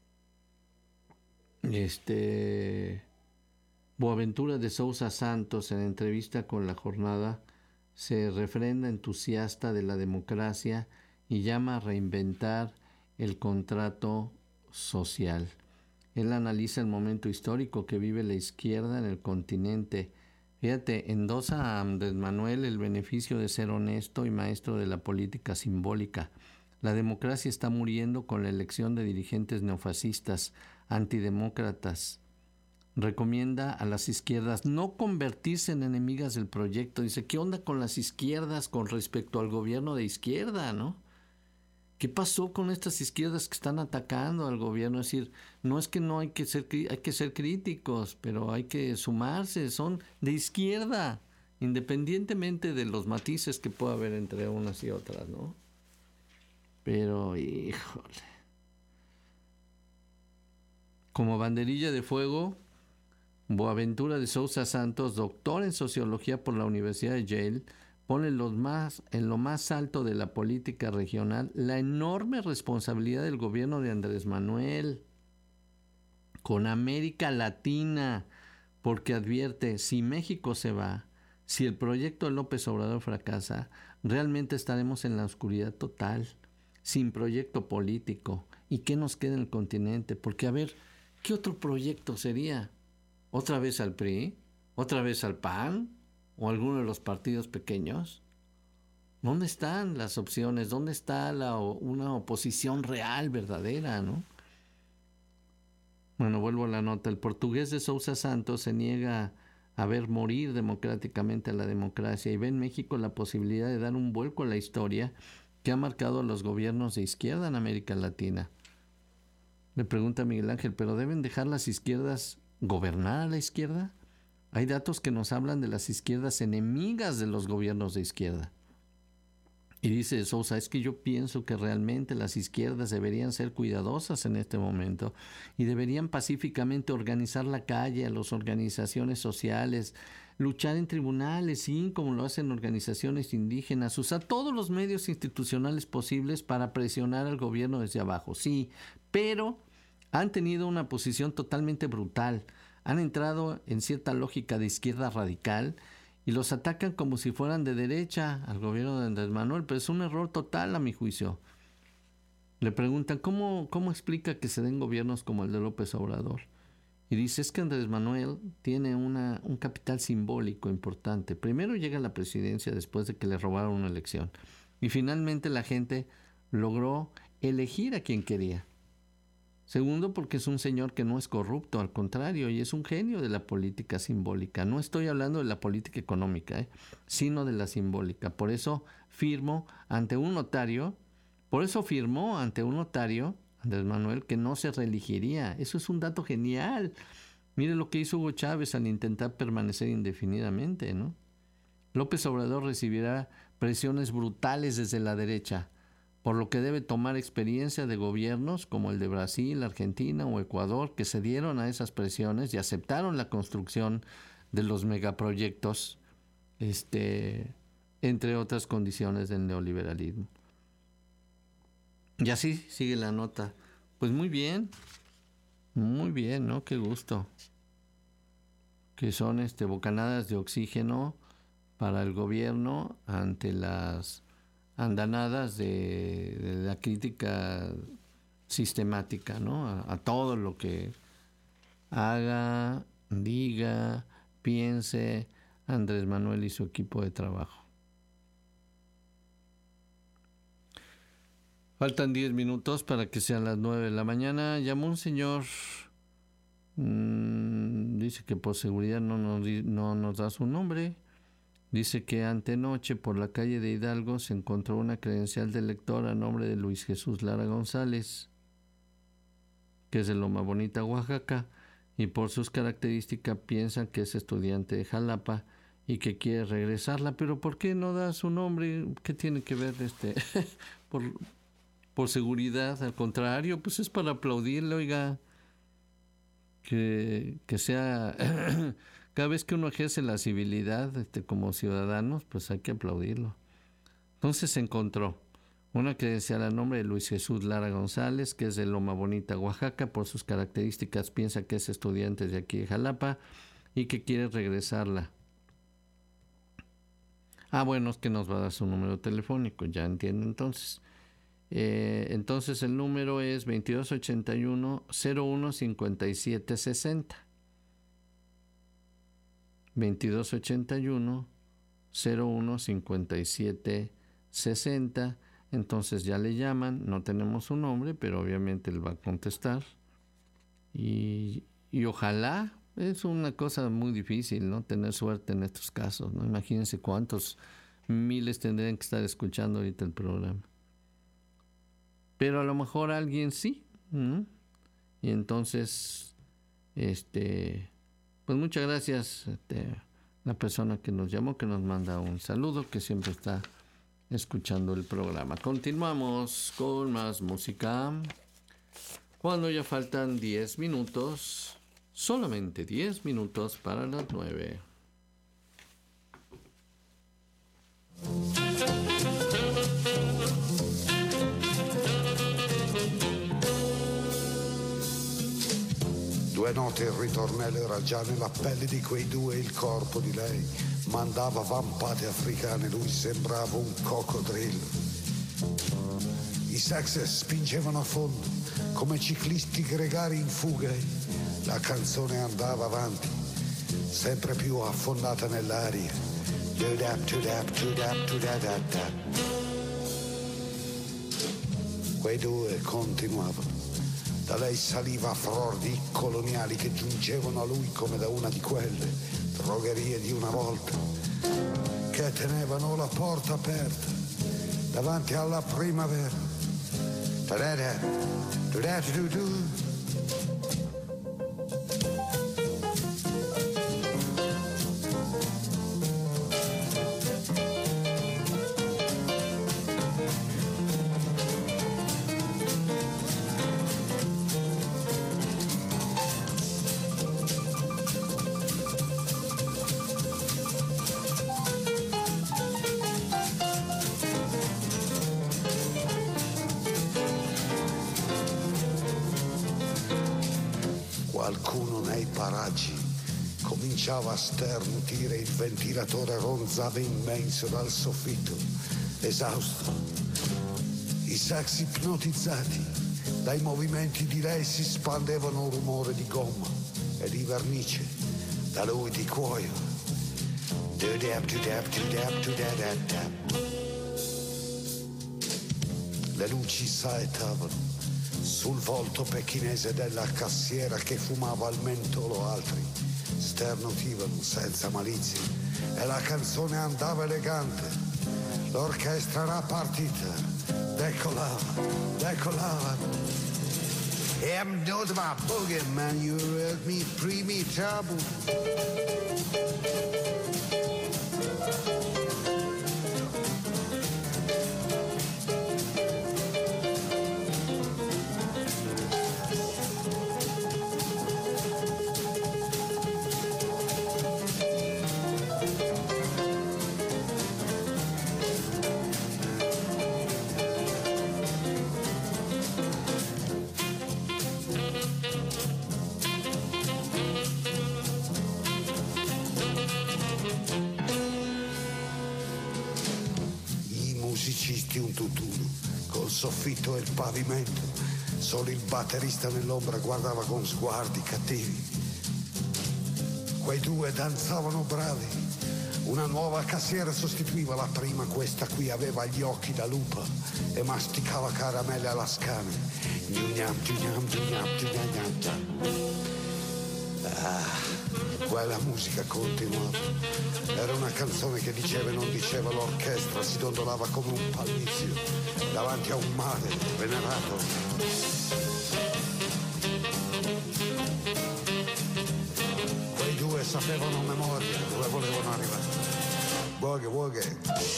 Boaventura de Sousa Santos, en entrevista con La Jornada, se refrenda entusiasta de la democracia y llama a reinventar el contrato social. Él analiza el momento histórico que vive la izquierda en el continente. Fíjate, endosa a Andrés Manuel el beneficio de ser honesto y maestro de la política simbólica. La democracia está muriendo con la elección de dirigentes neofascistas, antidemócratas, recomienda a las izquierdas no convertirse en enemigas del proyecto. Dice, ¿qué onda con las izquierdas con respecto al gobierno de izquierda, no? ¿Qué pasó con estas izquierdas que están atacando al gobierno? Es decir, no es que no hay que ser críticos, pero hay que sumarse, son de izquierda, independientemente de los matices que pueda haber entre unas y otras, ¿no? Pero, híjole. Como banderilla de fuego, Boaventura de Sousa Santos, doctor en sociología por la Universidad de Yale, pone en lo más alto de la política regional la enorme responsabilidad del gobierno de Andrés Manuel con América Latina, porque advierte, si México se va, si el proyecto de López Obrador fracasa, realmente estaremos en la oscuridad total, sin proyecto político. ¿Y qué nos queda en el continente? Porque, a ver, ¿qué otro proyecto sería? ¿Otra vez al PRI? ¿Otra vez al PAN? ¿O alguno de los partidos pequeños? ¿Dónde están las opciones? ¿Dónde está una oposición real, verdadera, no? Bueno, vuelvo a la nota. El portugués de Sousa Santos se niega a ver morir democráticamente a la democracia y ve en México la posibilidad de dar un vuelco a la historia que ha marcado a los gobiernos de izquierda en América Latina. Le pregunta Miguel Ángel, ¿pero deben dejar las izquierdas gobernar a la izquierda? Hay datos que nos hablan de las izquierdas enemigas de los gobiernos de izquierda. Y dice Sousa, es que yo pienso que realmente las izquierdas deberían ser cuidadosas en este momento y deberían pacíficamente organizar la calle, a las organizaciones sociales, luchar en tribunales, sí, como lo hacen organizaciones indígenas, usar todos los medios institucionales posibles para presionar al gobierno desde abajo, sí, pero han tenido una posición totalmente brutal. Han entrado en cierta lógica de izquierda radical y los atacan como si fueran de derecha al gobierno de Andrés Manuel, pero es un error total a mi juicio. Le preguntan, ¿cómo explica que se den gobiernos como el de López Obrador? Y dice, es que Andrés Manuel tiene un capital simbólico importante. Primero llega a la presidencia después de que le robaron una elección. Y finalmente la gente logró elegir a quien quería. Segundo, porque es un señor que no es corrupto, al contrario, y es un genio de la política simbólica. No estoy hablando de la política económica, sino de la simbólica. Por eso firmó ante un notario, Andrés Manuel, que no se reelegiría. Eso es un dato genial. Mire lo que hizo Hugo Chávez al intentar permanecer indefinidamente, ¿no? López Obrador recibirá presiones brutales desde la derecha, por lo que debe tomar experiencia de gobiernos como el de Brasil, Argentina o Ecuador, que cedieron a esas presiones y aceptaron la construcción de los megaproyectos, entre otras condiciones del neoliberalismo. Y así sigue la nota. Pues muy bien, ¿no? Qué gusto. Que son bocanadas de oxígeno para el gobierno ante las andanadas de la crítica sistemática, ¿no? A todo lo que haga, diga, piense Andrés Manuel y su equipo de trabajo. Faltan 10 minutos para que sean las 9 de la mañana. Llamó un señor, dice que por seguridad no nos da su nombre. Dice que antenoche por la calle de Hidalgo se encontró una credencial de lector a nombre de Luis Jesús Lara González, que es de Loma Bonita, Oaxaca, y por sus características piensan que es estudiante de Jalapa y que quiere regresarla. Pero ¿por qué no da su nombre? ¿Qué tiene que ver por seguridad? Al contrario, pues es para aplaudirle, oiga, que sea... Cada vez que uno ejerce la civilidad como ciudadanos, pues hay que aplaudirlo. Entonces se encontró una credencial a nombre de Luis Jesús Lara González, que es de Loma Bonita, Oaxaca. Por sus características piensa que es estudiante de aquí de Jalapa y que quiere regresarla. Bueno, es que nos va a dar su número telefónico, ya entiendo entonces. Entonces el número es 2281-015760. 2281-015760. Entonces ya le llaman, no tenemos su nombre, pero obviamente él va a contestar. Y ojalá Es una cosa muy difícil, ¿no? Tener suerte en estos casos, ¿no? Imagínense cuántos miles tendrían que estar escuchando ahorita el programa. Pero a lo mejor alguien sí, ¿no? Y entonces, pues muchas gracias la persona que nos llamó, que nos manda un saludo, que siempre está escuchando el programa. Continuamos con más música. Cuando ya faltan 10 minutos, solamente 10 minutos para las 9. Due note il ritornello era già nella pelle di quei due, il corpo di lei mandava vampate africane, lui sembrava un coccodrillo. I sax spingevano a fondo come ciclisti gregari in fuga. La canzone andava avanti, sempre più affondata nell'aria. Quei due continuavano. Da lei saliva a frordi coloniali che giungevano a lui come da una di quelle drogherie di una volta, che tenevano la porta aperta davanti alla primavera. Qualcuno nei paraggi cominciava a sternutire, il ventilatore ronzava immenso dal soffitto, esausto. I sax ipnotizzati dai movimenti di lei si spandevano un rumore di gomma e di vernice, da lui di cuoio. Le luci saettavano sul volto pechinese della cassiera che fumava al mentolo, altri sternutivano senza malizia e la canzone andava elegante. L'orchestra era partita, decolava. I'm not my boogeyman, you heard me primi trouble. Un tutt'uno, col soffitto e il pavimento, solo il batterista nell'ombra guardava con sguardi cattivi. Quei due danzavano bravi, una nuova cassiera sostituiva la prima, questa qui aveva gli occhi da lupa e masticava caramelle alla scane. Quella musica continuava. Era una canzone che diceva e non diceva, l'orchestra si dondolava come un pallizio davanti a un mare venerato. Quei due sapevano a memoria dove volevano arrivare. Boghe.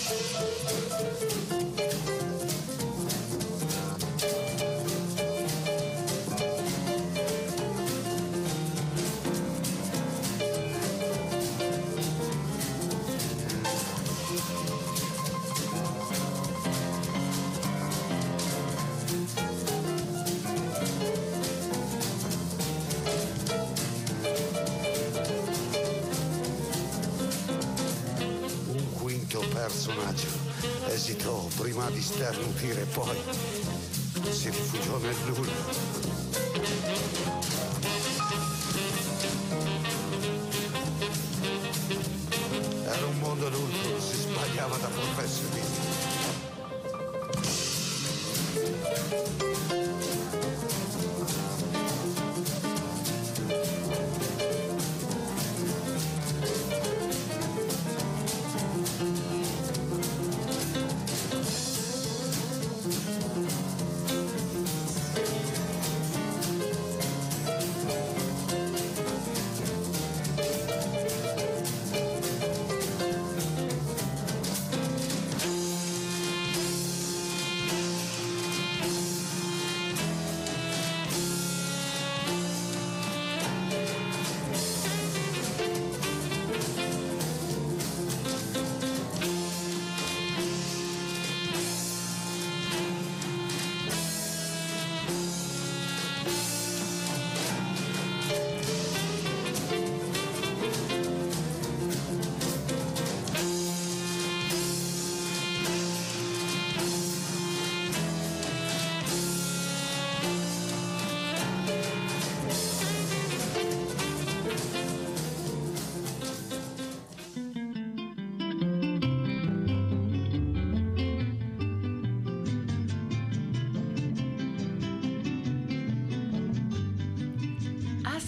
Personaggio esitò prima di sternutire, poi si rifugiò nel nulla. Era un mondo adulto, si sbagliava da professionisti.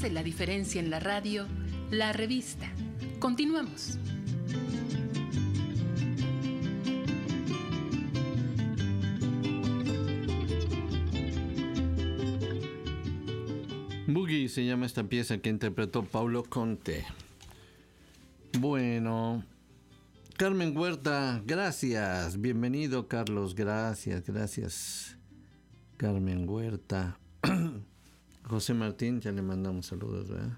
hace la diferencia en la radio, La Revista. Continuamos. Boogie se llama esta pieza que interpretó Paulo Conte. Bueno, Carmen Huerta, gracias. Bienvenido, Carlos. Gracias. Carmen Huerta. José Martín, ya le mandamos saludos, ¿verdad?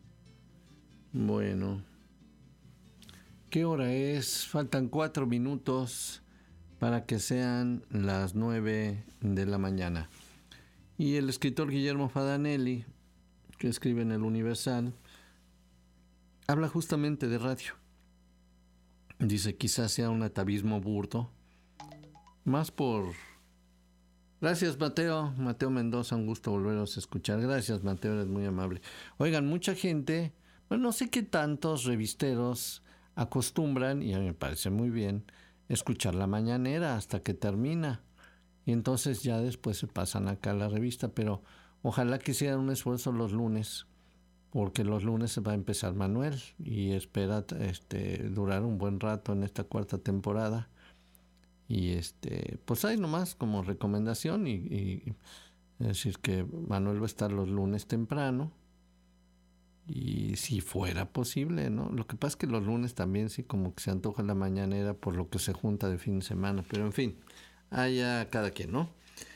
Bueno. ¿Qué hora es? Faltan 4 minutos para que sean las 9 de la mañana. Y el escritor Guillermo Fadanelli, que escribe en El Universal, habla justamente de radio. Dice, quizás sea un atavismo burdo, más por... Gracias, Mateo Mendoza, un gusto volveros a escuchar. Gracias, Mateo, eres muy amable. Oigan, mucha gente, bueno, no sé qué tantos revisteros acostumbran, y a mí me parece muy bien, escuchar la mañanera hasta que termina. Y entonces ya después se pasan acá a la revista, pero ojalá que hicieran un esfuerzo los lunes, porque los lunes se va a empezar Manuel y espera durar un buen rato en esta 4ª temporada. Y pues ahí nomás como recomendación y es decir que Manuel va a estar los lunes temprano y si fuera posible, ¿no? Lo que pasa es que los lunes también sí como que se antoja la mañanera por lo que se junta de fin de semana, pero en fin, allá cada quien, ¿no?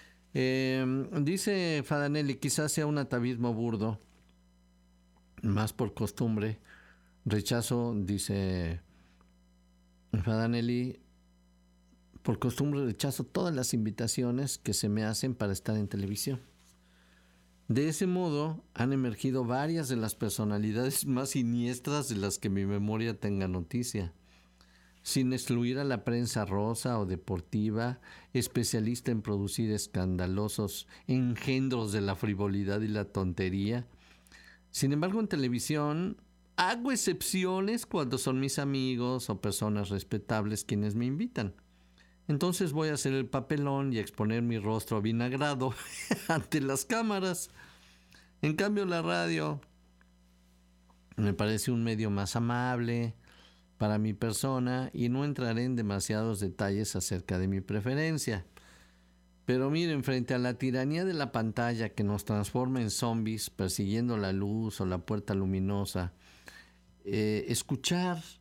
Dice Fadanelli, quizás sea un atavismo burdo, más por costumbre. Rechazo, dice Fadanelli, por costumbre rechazo todas las invitaciones que se me hacen para estar en televisión. De ese modo han emergido varias de las personalidades más siniestras de las que mi memoria tenga noticia. Sin excluir a la prensa rosa o deportiva, especialista en producir escandalosos engendros de la frivolidad y la tontería. Sin embargo, en televisión hago excepciones cuando son mis amigos o personas respetables quienes me invitan. Entonces voy a hacer el papelón y exponer mi rostro avinagrado ante las cámaras. En cambio, la radio me parece un medio más amable para mi persona y no entraré en demasiados detalles acerca de mi preferencia. Pero miren, frente a la tiranía de la pantalla que nos transforma en zombies persiguiendo la luz o la puerta luminosa, escuchar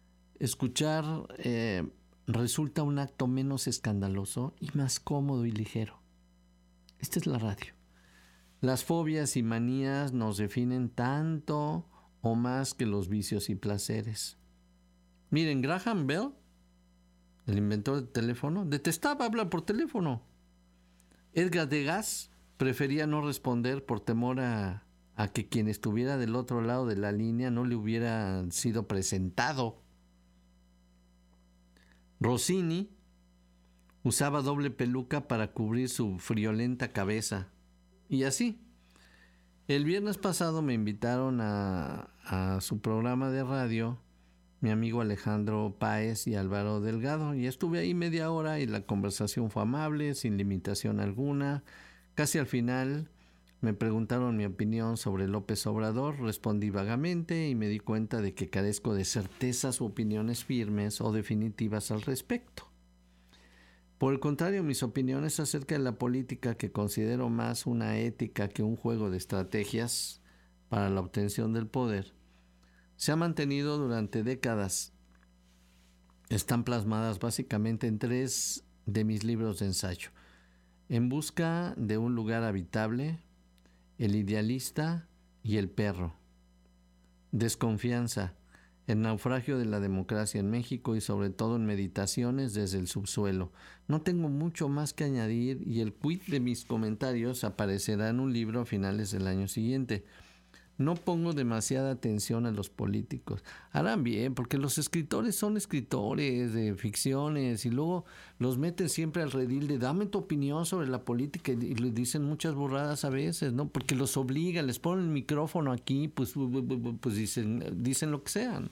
resulta un acto menos escandaloso y más cómodo y ligero. Esta es la radio. Las fobias y manías nos definen tanto o más que los vicios y placeres. Miren, Graham Bell, el inventor del teléfono, detestaba hablar por teléfono. Edgar Degas prefería no responder por temor a que quien estuviera del otro lado de la línea no le hubiera sido presentado. Rossini usaba doble peluca para cubrir su friolenta cabeza. Y así. El viernes pasado me invitaron a su programa de radio mi amigo Alejandro Páez y Álvaro Delgado, y estuve ahí media hora y la conversación fue amable, sin limitación alguna. Casi al final me preguntaron mi opinión sobre López Obrador, respondí vagamente y me di cuenta de que carezco de certezas u opiniones firmes o definitivas al respecto. Por el contrario, mis opiniones acerca de la política, que considero más una ética que un juego de estrategias para la obtención del poder, se ha mantenido durante décadas. Están plasmadas básicamente en 3 de mis libros de ensayo: En busca de un lugar habitable, El idealista y El perro. Desconfianza, El naufragio de la democracia en México y sobre todo en Meditaciones desde el subsuelo. No tengo mucho más que añadir y el quid de mis comentarios aparecerá en un libro a finales del año siguiente. No pongo demasiada atención a los políticos. Harán bien, porque los escritores son escritores de ficciones y luego los meten siempre al redil de dame tu opinión sobre la política y les dicen muchas burradas a veces, ¿no? Porque los obligan, les ponen el micrófono aquí, pues dicen lo que sean.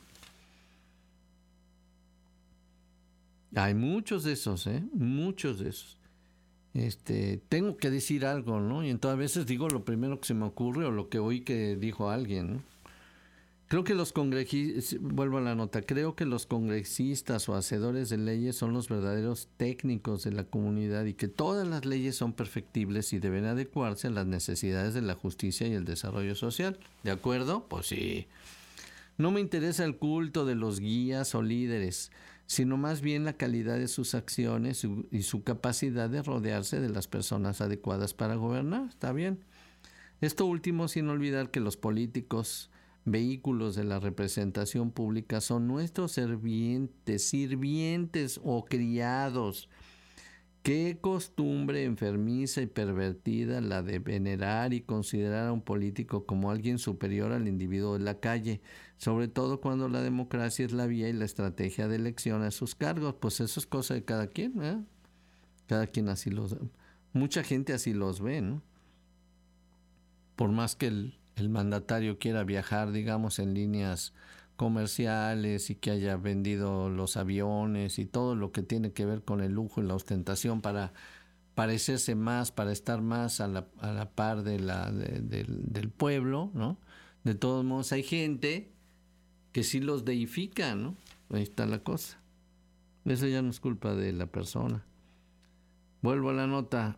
Hay muchos de esos, muchos de esos. tengo que decir algo, ¿no? Y entonces a veces digo lo primero que se me ocurre o lo que oí que dijo alguien, ¿no? Creo que los congresistas, vuelvo a la nota, creo que los congresistas o hacedores de leyes son los verdaderos técnicos de la comunidad y que todas las leyes son perfectibles y deben adecuarse a las necesidades de la justicia y el desarrollo social. ¿De acuerdo? Pues sí. No me interesa el culto de los guías o líderes, sino más bien la calidad de sus acciones y su capacidad de rodearse de las personas adecuadas para gobernar. ¿Está bien? Esto último sin olvidar que los políticos, vehículos de la representación pública, son nuestros sirvientes o criados. Qué costumbre enfermiza y pervertida la de venerar y considerar a un político como alguien superior al individuo de la calle, sobre todo cuando la democracia es la vía y la estrategia de elección a sus cargos. Pues eso es cosa de cada quien, ¿eh? Cada quien así mucha gente así los ve, ¿no? Por más que el mandatario quiera viajar, digamos, en líneas comerciales y que haya vendido los aviones y todo lo que tiene que ver con el lujo y la ostentación para parecerse más, para estar más a la par del pueblo, ¿no? De todos modos hay gente que sí los deifica, ¿no? Ahí está la cosa. Eso ya no es culpa de la persona. Vuelvo a la nota.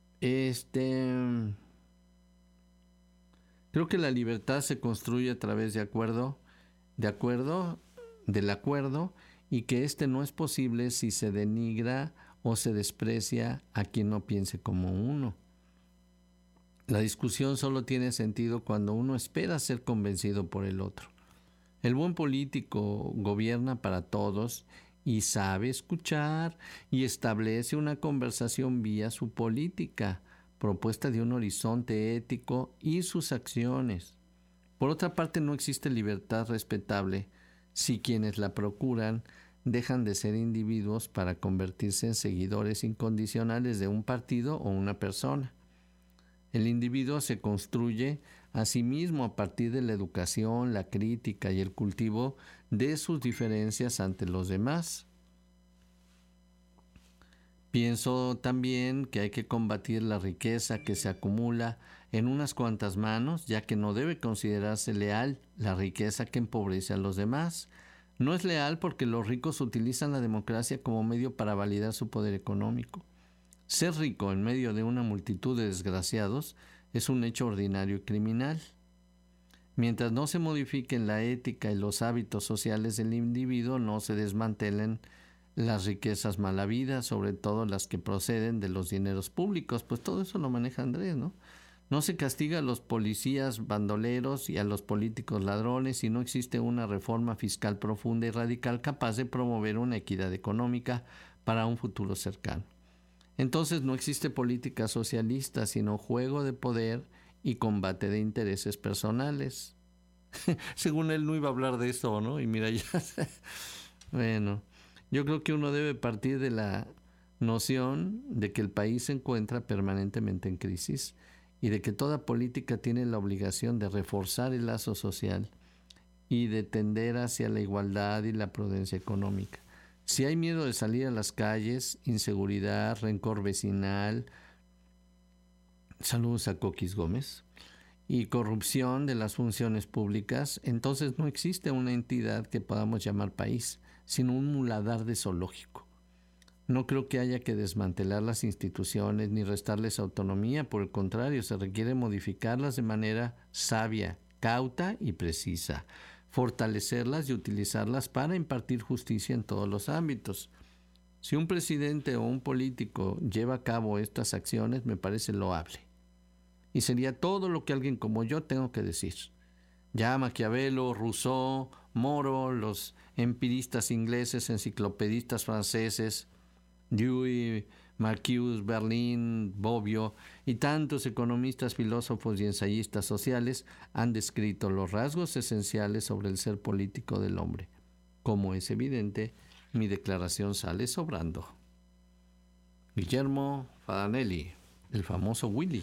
Creo que la libertad se construye a través del acuerdo, y que no es posible si se denigra o se desprecia a quien no piense como uno. La discusión solo tiene sentido cuando uno espera ser convencido por el otro. El buen político gobierna para todos y sabe escuchar y establece una conversación vía su política, propuesta de un horizonte ético y sus acciones. Por otra parte, no existe libertad respetable si quienes la procuran dejan de ser individuos para convertirse en seguidores incondicionales de un partido o una persona. El individuo se construye a sí mismo a partir de la educación, la crítica y el cultivo de sus diferencias ante los demás. Pienso también que hay que combatir la riqueza que se acumula en unas cuantas manos, ya que no debe considerarse leal la riqueza que empobrece a los demás. No es leal porque los ricos utilizan la democracia como medio para validar su poder económico. Ser rico en medio de una multitud de desgraciados es un hecho ordinario y criminal. Mientras no se modifiquen la ética y los hábitos sociales del individuo, no se desmantelen las riquezas mal habidas, sobre todo las que proceden de los dineros públicos. Pues todo eso lo maneja Andrés, ¿no? No se castiga a los policías bandoleros y a los políticos ladrones si no existe una reforma fiscal profunda y radical capaz de promover una equidad económica para un futuro cercano. Entonces no existe política socialista, sino juego de poder y combate de intereses personales. Según él no iba a hablar de eso, ¿no? Y mira ya. Bueno, yo creo que uno debe partir de la noción de que el país se encuentra permanentemente en crisis y de que toda política tiene la obligación de reforzar el lazo social y de tender hacia la igualdad y la prudencia económica. Si hay miedo de salir a las calles, inseguridad, rencor vecinal, saludos a Coquis Gómez, y corrupción de las funciones públicas, entonces no existe una entidad que podamos llamar país, sino un muladar de zoológico. No creo que haya que desmantelar las instituciones ni restarles autonomía, por el contrario, se requiere modificarlas de manera sabia, cauta y precisa, fortalecerlas y utilizarlas para impartir justicia en todos los ámbitos. Si un presidente o un político lleva a cabo estas acciones, me parece loable. Y sería todo lo que alguien como yo tengo que decir. Ya Maquiavelo, Rousseau, Moro, los empiristas ingleses, enciclopedistas franceses, Dewey, Marcuse, Berlin, Bobbio y tantos economistas, filósofos y ensayistas sociales han descrito los rasgos esenciales sobre el ser político del hombre. Como es evidente, mi declaración sale sobrando. Guillermo Fadanelli, el famoso Willy.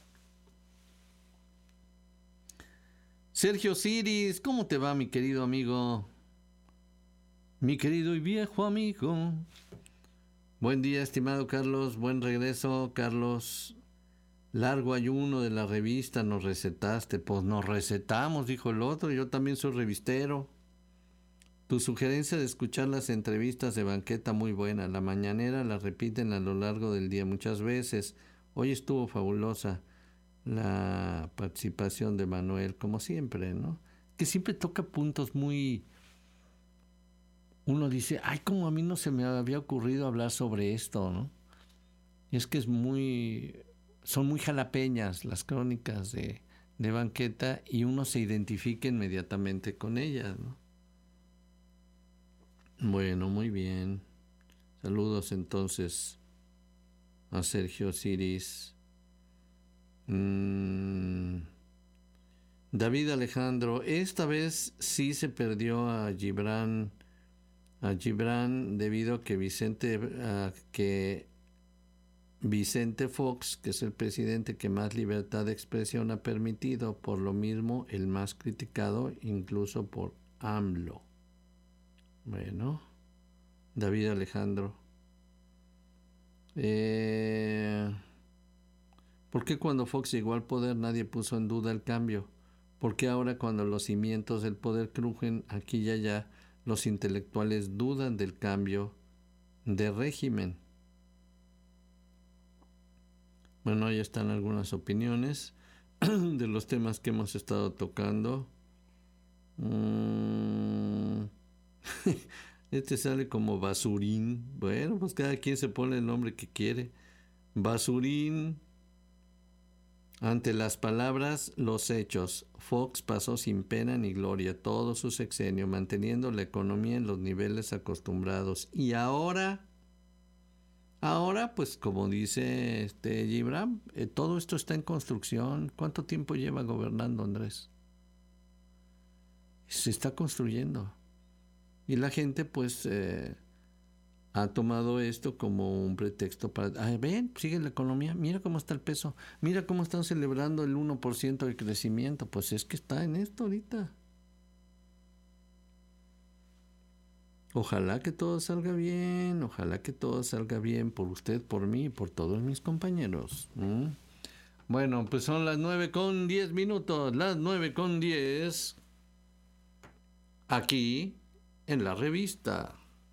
Sergio Siris, ¿cómo te va, mi querido amigo? Mi querido y viejo amigo. Buen día, estimado Carlos. Buen regreso, Carlos. Largo ayuno de la revista, nos recetaste. Pues nos recetamos, dijo el otro. Yo también soy revistero. Tu sugerencia de escuchar las entrevistas de banqueta muy buena. La mañanera la repiten a lo largo del día muchas veces. Hoy estuvo fabulosa la participación de Manuel, como siempre, ¿no? Que siempre toca puntos muy... Uno dice, ay, como a mí no se me había ocurrido hablar sobre esto, ¿no? Y es que son muy jalapeñas las crónicas de banqueta y uno se identifica inmediatamente con ellas, ¿no? Bueno, muy bien. Saludos entonces a Sergio Siris. David Alejandro, esta vez sí se perdió a Gibran debido a que Vicente Fox, que es el presidente que más libertad de expresión ha permitido, por lo mismo el más criticado incluso por AMLO. Bueno, David Alejandro. ¿Por qué cuando Fox llegó al poder nadie puso en duda el cambio? ¿Por qué ahora cuando los cimientos del poder crujen aquí y allá, los intelectuales dudan del cambio de régimen? Bueno, ahí están algunas opiniones de los temas que hemos estado tocando. Este sale como Basurín. Bueno, pues cada quien se pone el nombre que quiere. Basurín. Ante las palabras, los hechos. Fox pasó sin pena ni gloria todo su sexenio, manteniendo la economía en los niveles acostumbrados. Y ahora, pues como dice Gibran, todo esto está en construcción. ¿Cuánto tiempo lleva gobernando Andrés? Se está construyendo. Y la gente pues ha tomado esto como un pretexto para... ven, sigue la economía, mira cómo está el peso, mira cómo están celebrando el 1% de crecimiento. Pues es que está en esto ahorita. Ojalá que todo salga bien por usted, por mí y por todos mis compañeros. Bueno, pues son las 9:10, las 9:10, aquí en la revista.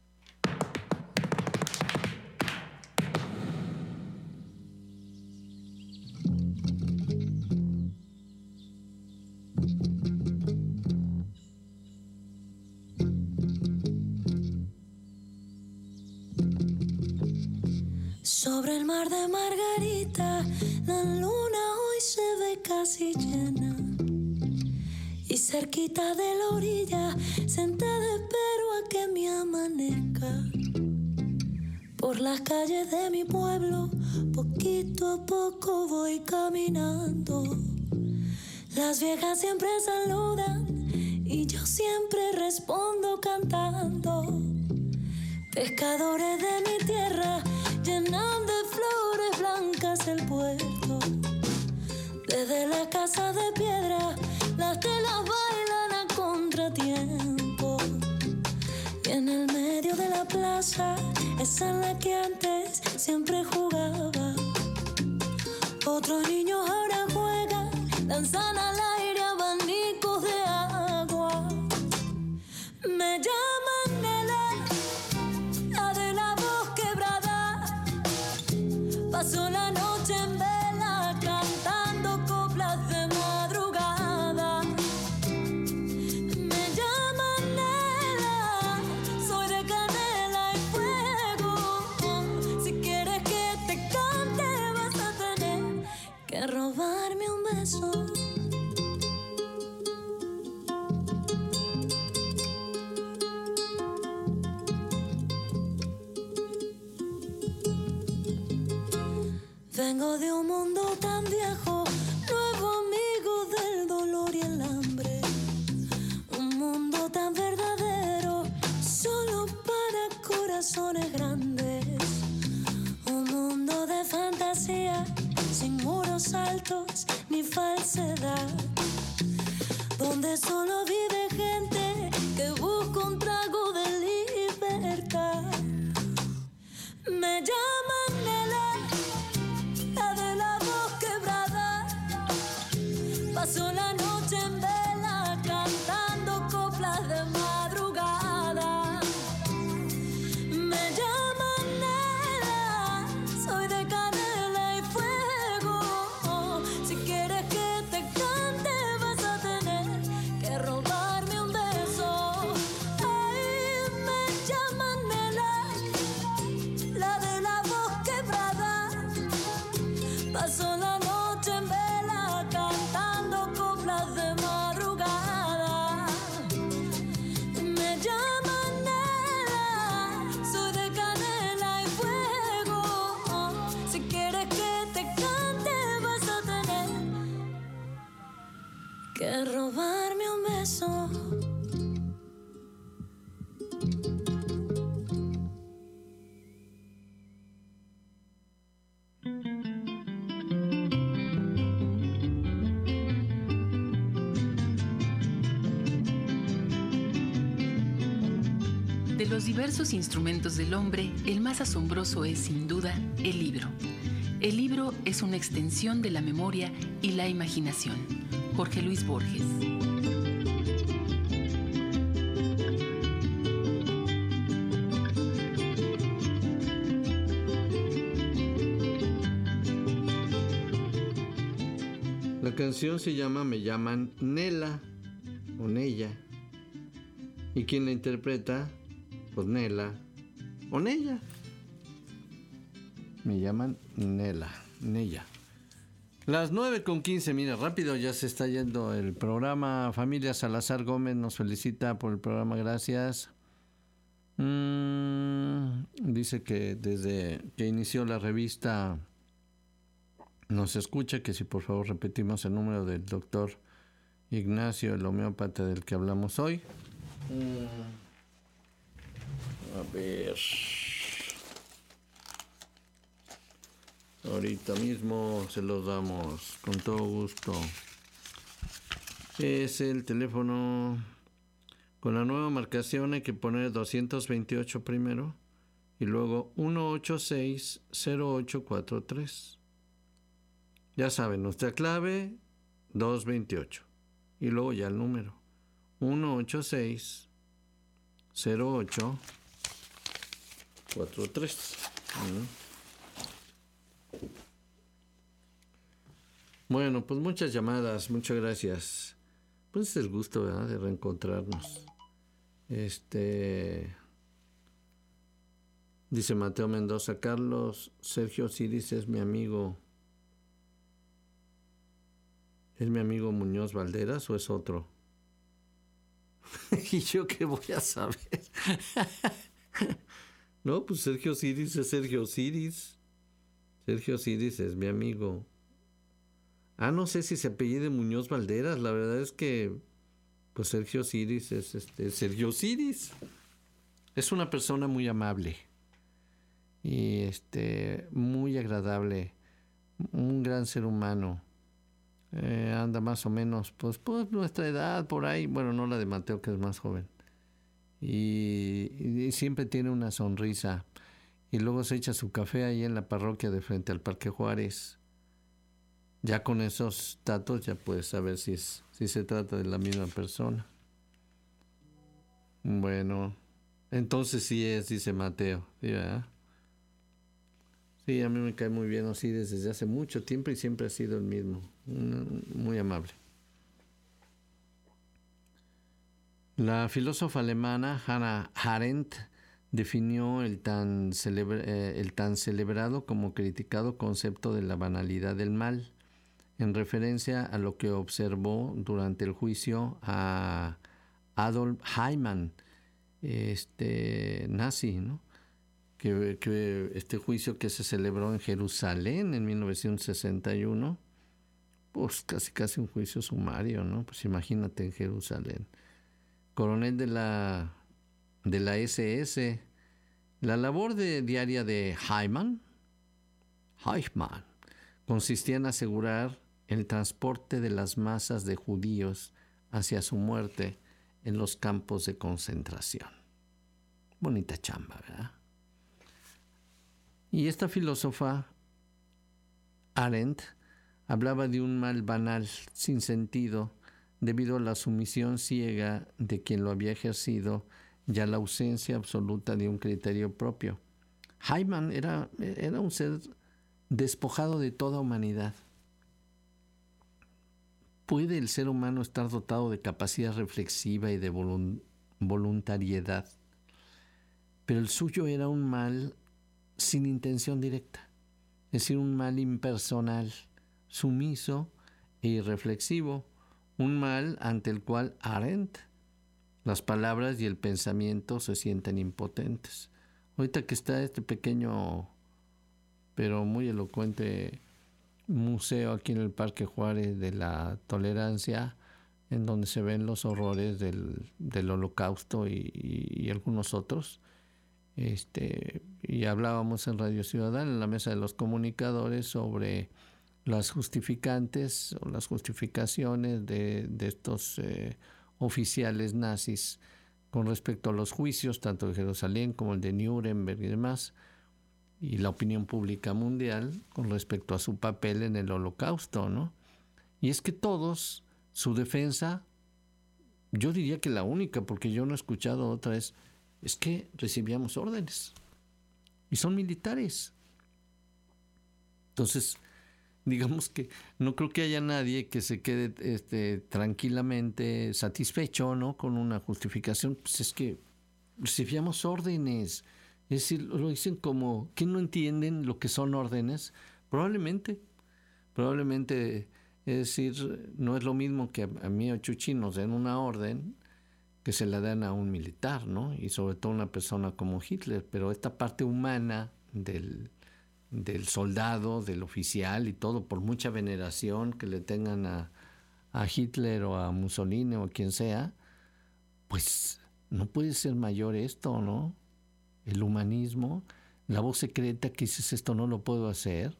Sobre el mar de Margarita, la luna hoy se ve casi llena. Y cerquita de la orilla, sentada espero a que me amanezca. Por las calles de mi pueblo, poquito a poco voy caminando. Las viejas siempre saludan y yo siempre respondo cantando. Pescadores de mi tierra llenan de flores blancas el puerto. Desde las casas de piedra las telas bailan a contratiempo. Y en el medio de la plaza, esa en la que antes siempre jugaba, otros niños ahora juegan, danzan al aire abanicos de agua. Me llaman Nela, la de la voz quebrada. Paso la noche en vela cantando coplas de madrugada. Me llaman Nela, soy de canela y fuego. Si quieres que te cante vas a tener que robarme un beso. Vengo de un mundo tan viejo, nuevo amigo del dolor y el hambre. Un mundo tan verdadero, solo para corazones grandes. Un mundo de fantasía, sin muros altos ni falsedad. Donde solo vive gente que busca un trago de libertad. Me que robarme un beso. De los diversos instrumentos del hombre, el más asombroso es, sin duda, el libro. El libro es una extensión de la memoria y la imaginación. Jorge Luis Borges. La canción se llama Me llaman Nela o Nella. ¿Y quién la interpreta? Pues Nela o Nella. Me llaman Nela, Nella. Las 9:15, mira, rápido ya se está yendo el programa. Familia Salazar Gómez nos felicita por el programa, gracias. Dice que desde que inició la revista nos escucha, que si por favor repetimos el número del doctor Ignacio, el homeópata del que hablamos hoy. A ver. Ahorita mismo se los damos con todo gusto. Es el teléfono con la nueva marcación. Hay que poner 228 primero y luego 186-0843. Ya saben, nuestra clave 228 y luego ya el número 186-0843. Bueno, pues muchas llamadas, muchas gracias. Pues es el gusto, ¿verdad?, de reencontrarnos. Dice Mateo Mendoza, Carlos Sergio Osiris es mi amigo. ¿Es mi amigo Muñoz Valderas o es otro? ¿Y yo qué voy a saber? No, pues Sergio Osiris es Sergio Osiris. Sergio Osiris es mi amigo. No sé si se apellide Muñoz Valderas. La verdad es que pues Sergio Osiris es Sergio Osiris. Es una persona muy amable y muy agradable, un gran ser humano. Anda más o menos pues nuestra edad por ahí, bueno, no la de Mateo, que es más joven, y siempre tiene una sonrisa, y luego se echa su café ahí en la parroquia de frente al Parque Juárez. Ya con esos datos ya puedes saber si se trata de la misma persona. Bueno, entonces sí es, dice Mateo. ¿Sí, verdad? Sí, a mí me cae muy bien Osiris desde hace mucho tiempo y siempre ha sido el mismo. Muy amable. La filósofa alemana Hannah Arendt definió el tan celebrado como criticado concepto de la banalidad del mal, en referencia a lo que observó durante el juicio a Adolf Eichmann, nazi, ¿no? Que este juicio que se celebró en Jerusalén en 1961, pues casi un juicio sumario, ¿no? Pues imagínate, en Jerusalén. Coronel de la SS, la labor diaria de Eichmann consistía en asegurar el transporte de las masas de judíos hacia su muerte en los campos de concentración. Bonita chamba, ¿verdad? Y esta filósofa, Arendt, hablaba de un mal banal, sin sentido, debido a la sumisión ciega de quien lo había ejercido y a la ausencia absoluta de un criterio propio. Eichmann era un ser despojado de toda humanidad. ¿Puede el ser humano estar dotado de capacidad reflexiva y de voluntariedad? Pero el suyo era un mal sin intención directa, es decir, un mal impersonal, sumiso e irreflexivo, un mal ante el cual Arendt, las palabras y el pensamiento se sienten impotentes. Ahorita que está este pequeño pero muy elocuente museo aquí en el Parque Juárez de la Tolerancia, en donde se ven los horrores del Holocausto y algunos otros. Y hablábamos en Radio Ciudadana, en la mesa de los comunicadores, sobre las justificantes o las justificaciones de estos oficiales nazis con respecto a los juicios, tanto de Jerusalén como el de Nuremberg y demás, y la opinión pública mundial con respecto a su papel en el Holocausto, ¿no? Y es que todos, su defensa, yo diría que la única, porque yo no he escuchado otra, es que recibíamos órdenes y son militares. Entonces, digamos que no creo que haya nadie que se quede tranquilamente satisfecho, ¿no?, con una justificación. Pues es que recibíamos órdenes. Es decir, lo dicen como que no entienden lo que son órdenes. Probablemente, es decir, no es lo mismo que a mí o Chuchi nos den una orden que se la dan a un militar, ¿no? Y sobre todo una persona como Hitler. Pero esta parte humana del soldado, del oficial y todo, por mucha veneración que le tengan a Hitler o a Mussolini o a quien sea, pues no puede ser mayor esto, ¿no? El humanismo, la voz secreta que dices esto no lo puedo hacer,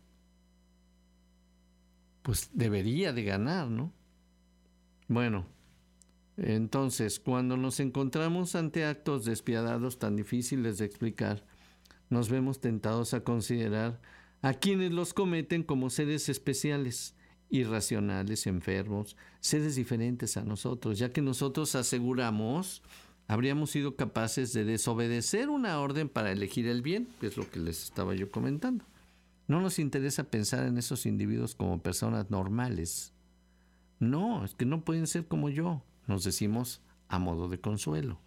pues debería de ganar, ¿no? Bueno, entonces, cuando nos encontramos ante actos despiadados tan difíciles de explicar, nos vemos tentados a considerar a quienes los cometen como seres especiales, irracionales, enfermos, seres diferentes a nosotros, ya que nosotros aseguramos habríamos sido capaces de desobedecer una orden para elegir el bien, que es lo que les estaba yo comentando. No nos interesa pensar en esos individuos como personas normales. No, es que no pueden ser como yo, nos decimos a modo de consuelo.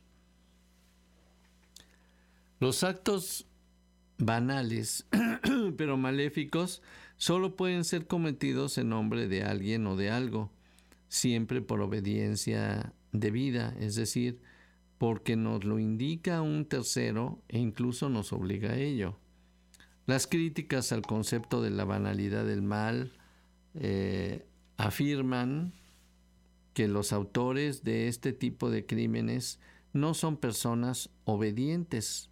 Los actos banales, pero maléficos, solo pueden ser cometidos en nombre de alguien o de algo, siempre por obediencia debida, es decir, porque nos lo indica un tercero e incluso nos obliga a ello. Las críticas al concepto de la banalidad del mal afirman que los autores de este tipo de crímenes no son personas obedientes.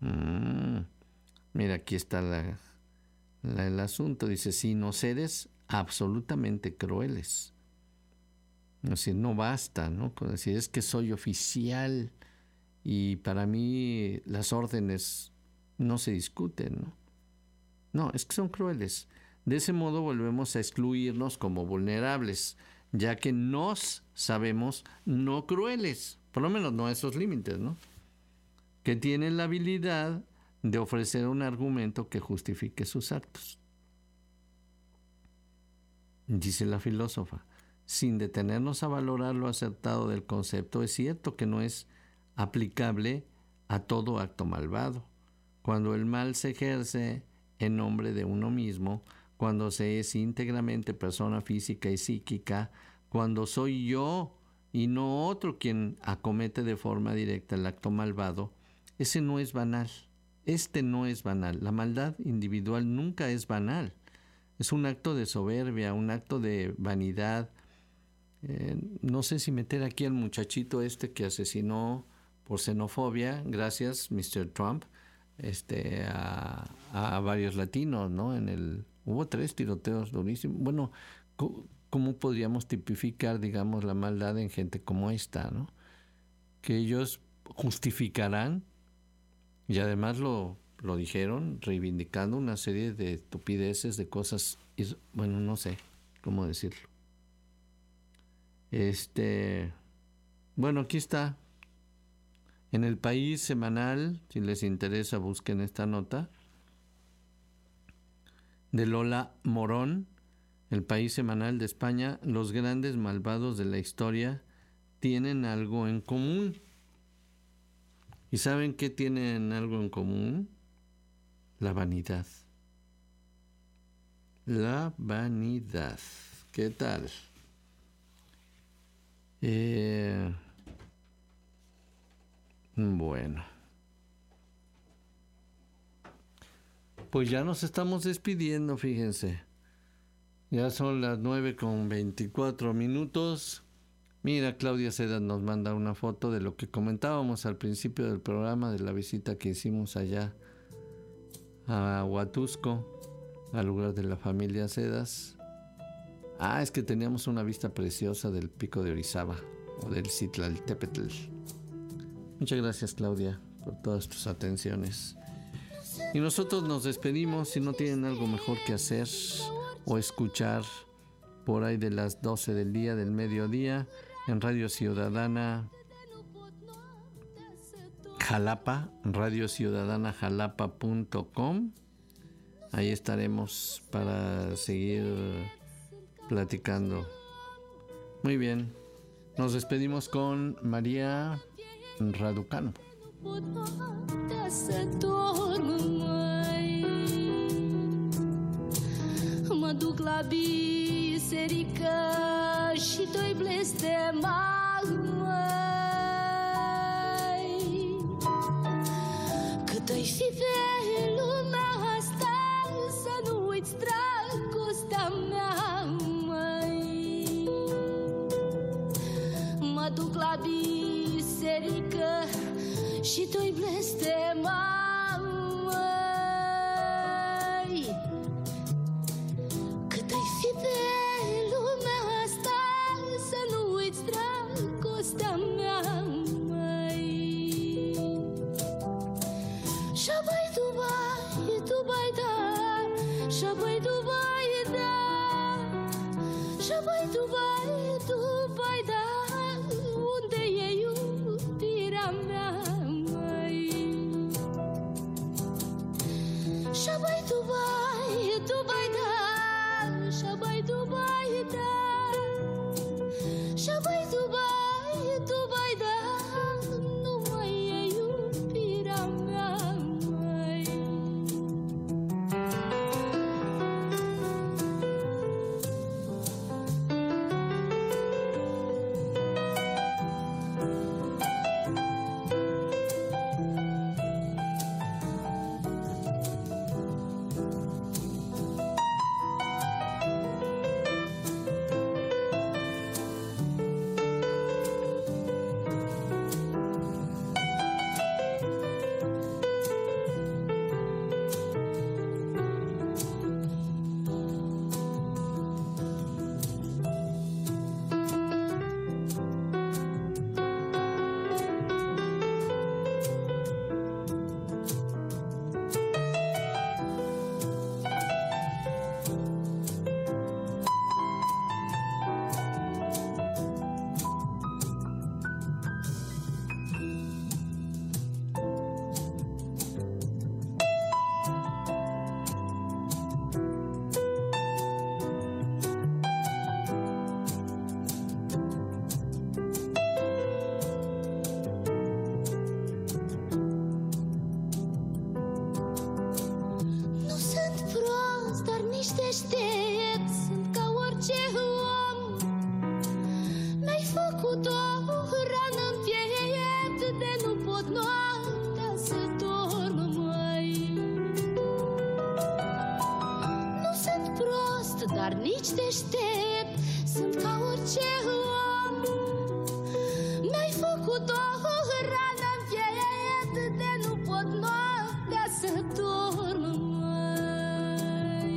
Mira, aquí está el asunto. Dice, sino seres absolutamente crueles. Es decir, no basta, ¿no? Con decir, es que soy oficial y para mí las órdenes no se discuten, ¿no? No, es que son crueles. De ese modo volvemos a excluirnos como vulnerables, ya que nos sabemos no crueles, por lo menos no a esos límites, ¿no? Que tienen la habilidad de ofrecer un argumento que justifique sus actos. Dice la filósofa, sin detenernos a valorar lo acertado del concepto, es cierto que no es aplicable a todo acto malvado. Cuando el mal se ejerce en nombre de uno mismo, cuando se es íntegramente persona física y psíquica, cuando soy yo y no otro quien acomete de forma directa el acto malvado, ese no es banal. Este no es banal. La maldad individual nunca es banal. Es un acto de soberbia, un acto de vanidad. No sé si meter aquí al muchachito que asesinó por xenofobia, gracias Mr. Trump, a varios latinos, ¿no? Hubo 3 tiroteos durísimos. Bueno, ¿cómo podríamos tipificar, digamos, la maldad en gente como esta, ¿no? Que ellos justificarán, y además lo dijeron, reivindicando una serie de estupideces, de cosas, bueno, no sé cómo decirlo. Bueno, aquí está. En El País semanal, si les interesa, busquen esta nota, de Lola Morón, El País semanal de España, los grandes malvados de la historia tienen algo en común. ¿Y saben qué tienen algo en común? La vanidad. La vanidad. ¿Qué tal? Bueno. Pues ya nos estamos despidiendo, fíjense. Ya son las 9:24. Mira, Claudia Seda nos manda una foto de lo que comentábamos al principio del programa, de la visita que hicimos allá a Huatusco, al lugar de la familia Sedas. Es que teníamos una vista preciosa del pico de Orizaba o del Citlaltépetl. Muchas gracias, Claudia, por todas tus atenciones. Y nosotros nos despedimos. Si no tienen algo mejor que hacer o escuchar por ahí de las 12 del día, del mediodía, en Radio Ciudadana Jalapa, radiociudadanajalapa.com. Ahí estaremos para seguir platicando. Muy bien, nos despedimos con María Raducanu. Mă duc la biserică și doi blestemac, măi. Cât ai fi pe lumea asta, să nu uiți dragostea mea, măi. Mă duc la biserică și doi blestemac, măi. Cât ai fi pe lumea asta, să nu uiți dragostea mea, măi. Și-abai Dubai, Dubai, da, și-abai Dubai, da, și-abai Dubai, Dubai, da, unde e iubirea mea, măi. Și-abai Dubai, Dubai, da, și-abai Dubai, da, și-abai Dubai, Dubai, da, nu mai e iubirea mea, măi. Dar nici deștept, sunt ca orice om. Mi-ai făcut o rană-n piept, de nu pot noaptea să dorm, măi.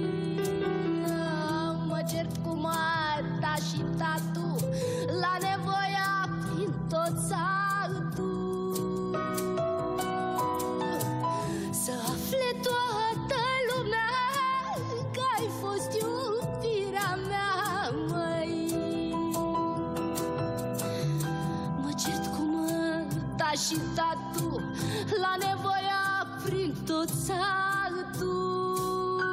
Mă cert cu mata și tatu, la nevoia prin tot satul. Să afle toată lumea că ai fost iubirea mea, măi. Mă cert cu măta și tatu, la nevoia prin tot satul.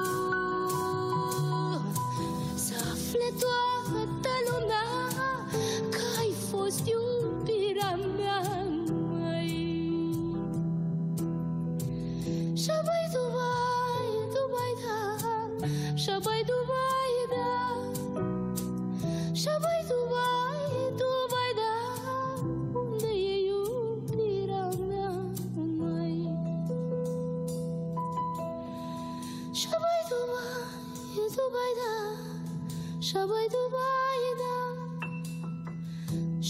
Să afle toată lumea că ai fost iubirea mea, măi. Și-abai Dubai, Dubai, da, și-abai Dubai, da, și-abai Dubai, Dubai, da, unde e iubirea mea, măi. Și-abai Dubai, Dubai, da, și-abai Dubai, da,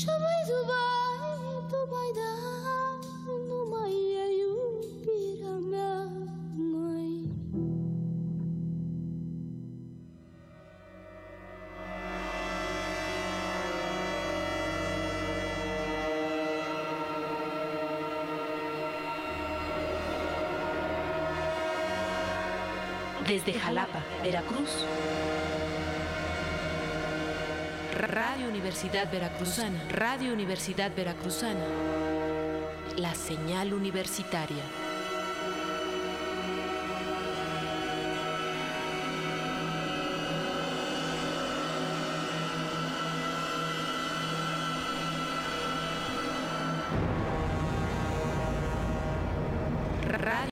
Desde Jalapa, Veracruz. Radio Universidad Veracruzana. Radio Universidad Veracruzana. La señal universitaria.